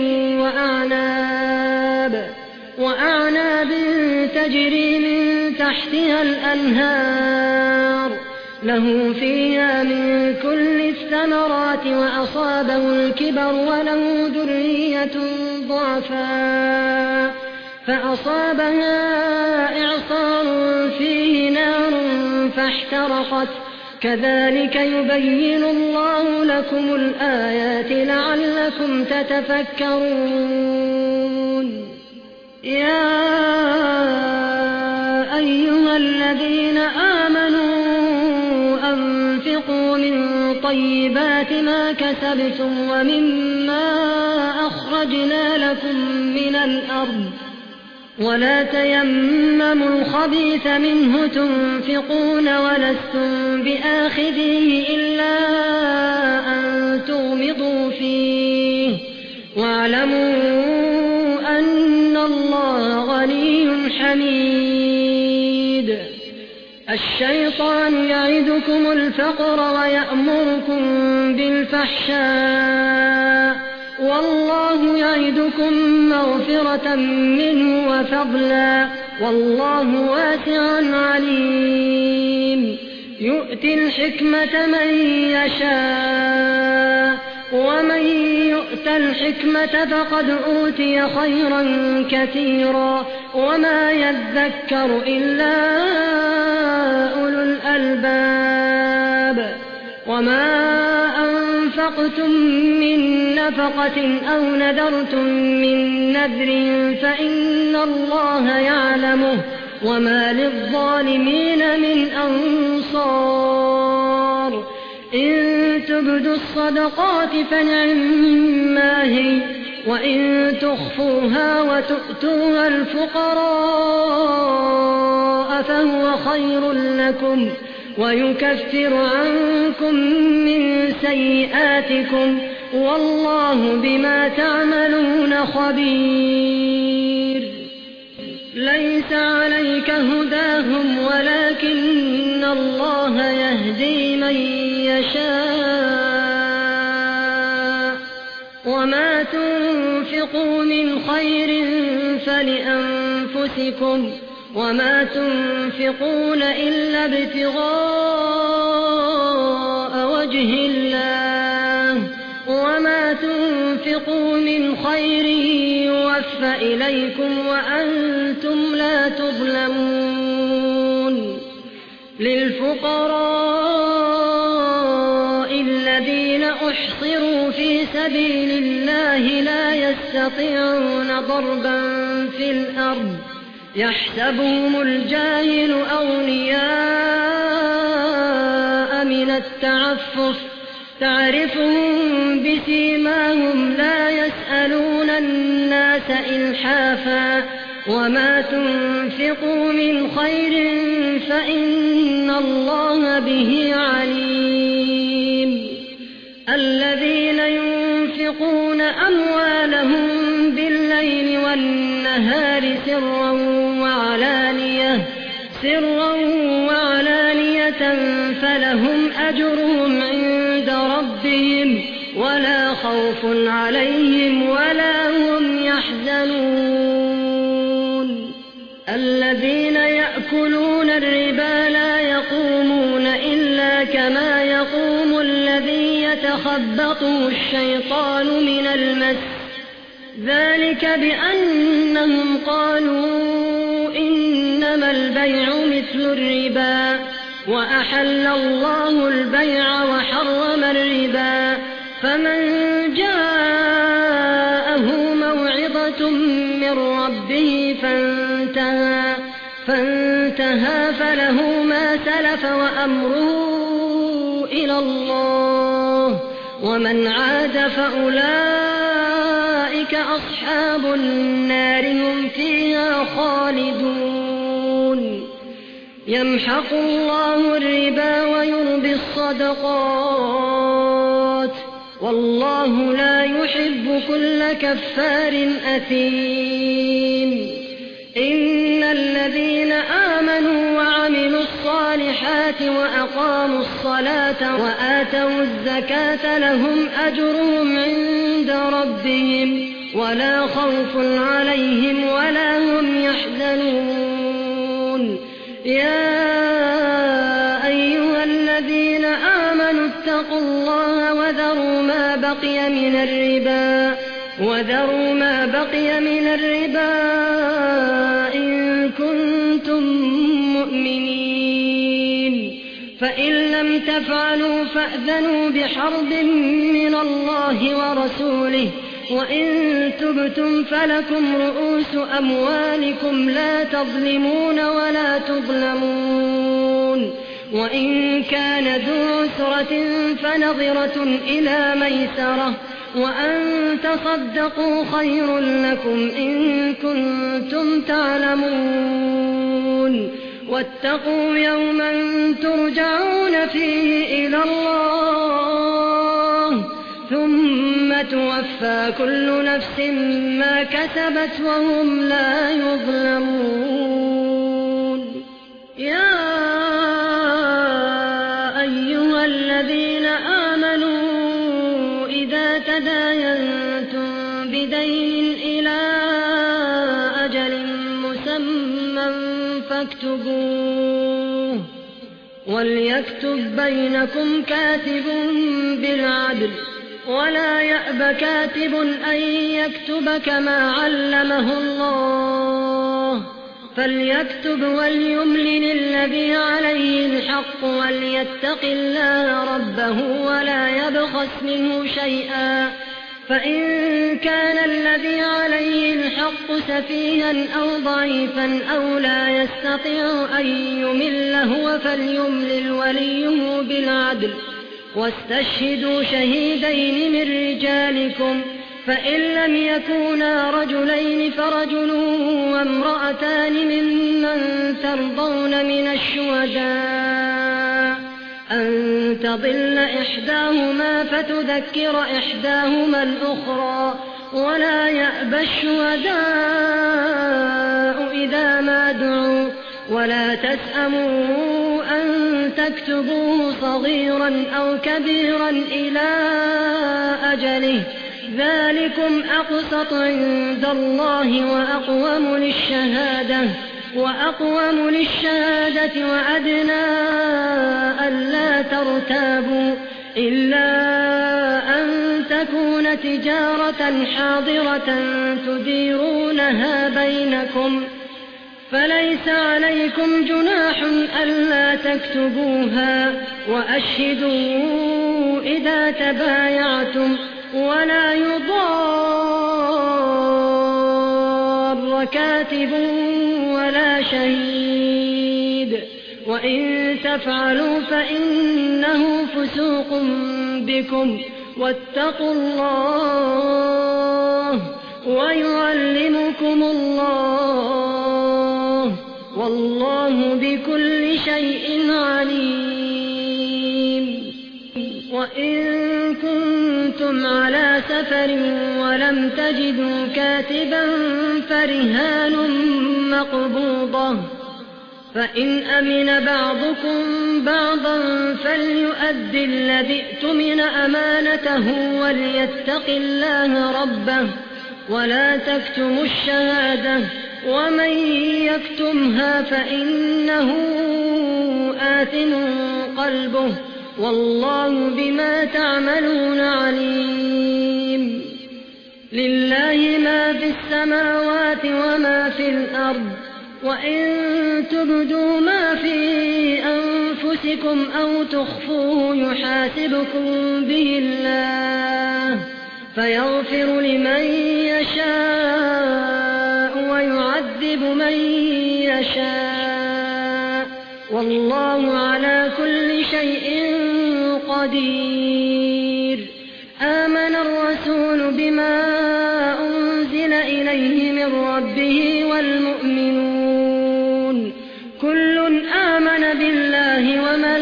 وأعناب تجري من تحتها الأنهار، له فيها من كل الثمرات وأصابه الكبر وله ذرية ضعفاء فأصابها إعصار فيه نار فاحترقت، كذلك يبين الله لكم الآيات لعلكم تتفكرون. يا أيها الذين آمنوا أنفقوا من طيبات ما كسبتم ومما أخرجنا لكم من الأرض، ولا تيمموا الخبيث منه تنفقون ولستم بآخذيه إلا أن تغمضوا فيه، واعلموا أن الله غني حميد. الشيطان يعدكم الفقر ويأمركم بالفحشاء، والله يعدكم مغفرة منه وفضلا، والله واسع عليم. يؤتي الحكمة من يشاء، ومن يؤت الحكمة فقد أوتي خيرا كثيرا، وما يذكر إلا أولو الألباب. وما أنفقتم من نفقة أو نذرتم من نذر فإن الله يعلمه، وما للظالمين من أنصار. إن تبدوا الصدقات فنعما هي، وإن تخفوها وتؤتوها الفقراء فهو خير لكم، ويكفر عنكم من سيئاتكم، والله بما تعملون خبير. ليس عليك هداهم ولكن الله يهدي من يشاء، وما تنفقوا من خير فلأنفسكم، وما تنفقون إلا ابتغاء وجه الله، وما تنفقوا من خير يوفى إليكم وأنتم لا تظلمون. للفقراء الذين أحصروا في سبيل الله لا يستطيعون ضربا في الأرض، يحسبهم الجاهل أغنياء من التعفف، تعرفهم بسيماهم لا يسألون الناس إلحافا، وما تنفقوا من خير فإن الله به عليم. الذين ينفقون أموالهم بالليل والنهار سرا وعلانية فلهم أجرهم عند ربهم ولا خوف عليهم ولا هم يحزنون. الذين يأكلون الربا لا يقومون إلا كما يقوم الذي يتخبطه الشيطان من المس، ذلك بأنهم قالوا إنما البيع مثل الربا، وأحل الله البيع وحرم الربا. فمن جاءه موعظة من ربه فانتهى فله ما سلف وأمره إلى الله، ومن عاد فأولئك أولئك أصحاب النار هم فيها خالدون يمحق الله الربا ويربي الصدقات والله لا يحب كل كفار أثيم إن الذين آمنوا وعملوا الصالحات وأقاموا الصلاة وآتوا الزكاة لهم أجرهم عند ربهم ولا خوف عليهم ولا هم يحزنون يا أيها الذين آمنوا اتقوا الله وذروا ما بقي من الربا إن كنتم مؤمنين فإن لم تفعلوا فأذنوا بحرب من الله ورسوله وإن تبتم فلكم رؤوس أموالكم لا تظلمون ولا تظلمون وإن كان ذو عسرة فنظرة إلى ميسرة وأن تصدقوا خير لكم إن كنتم تعلمون واتقوا يوما ترجعون فيه إلى الله ثم توفى كل نفس ما كسبت وهم لا يظلمون يا أيها الذين آمنوا إذا تداينتم بدين إلى أجل مسمى فاكتبوه وليكتب بينكم كاتب بالعدل ولا يأب كاتب أن يكتب كما علمه الله فليكتب وليملل الذي عليه الحق وليتق الله ربه ولا يبخس منه شيئا فإن كان الذي عليه الحق سفيها أو ضعيفا أو لا يستطيع أن يمل هو فليملل وليه بالعدل واستشهدوا شهيدين من رجالكم فإن لم يكونا رجلين فرجل وامرأتان ممن ترضون من الشهداء أن تضل إحداهما فتذكر إحداهما الأخرى ولا يأبى الشهداء إذا ما دعوا ولا تسأموا أن تكتبوه صغيرا أو كبيرا إلى أجله ذلكم أقسط عند الله وأقوم للشهادة وأدنى ألا ترتابوا إلا أن تكون تجارة حاضرة تديرونها بينكم فليس عليكم جناح ألا تكتبوها وأشهدوا إذا تبايعتم ولا يضار كاتب ولا شهيد وإن تفعلوا فإنه فسوق بكم واتقوا الله ويعلمكم الله والله بكل شيء عليم وإن كنتم على سفر ولم تجدوا كاتبا فرهان مقبوضة فإن أمن بعضكم بعضا فليؤد الذي اؤتمن أمانته وليتق الله ربه ولا تكتموا الشهادة ومن يكتمها فإنه آثم قلبه والله بما تعملون عليم لله ما في السماوات وما في الأرض وإن تبدوا ما في أنفسكم أو تخفوه يحاسبكم به الله فيغفر لمن يشاء ويعذب من يشاء والله على كل شيء قدير آمن الرسول بما إليه من ربه والمؤمنون كل آمن بالله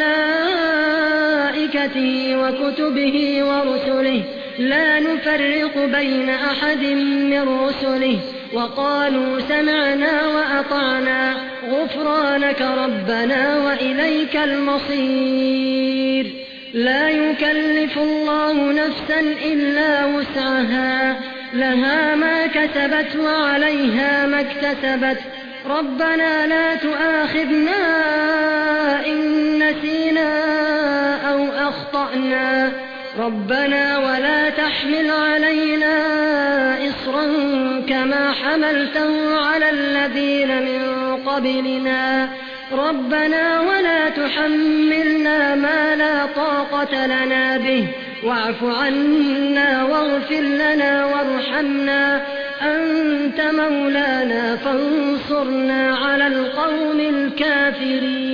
وملائكته وكتبه ورسله لا نفرق بين أحد من رسله وقالوا سمعنا وأطعنا غفرانك ربنا وإليك المصير لا يكلف الله نفسا إلا وسعها لها ما كسبت وعليها ما اكتسبت ربنا لا تؤاخذنا إن نسينا أو أخطأنا ربنا ولا تحمل علينا إصرا كما حملته على الذين من قبلنا ربنا ولا تحملنا ما لا طاقة لنا به واعف عنا واغفر لنا وارحمنا أنت مولانا فانصرنا على القوم الكافرين.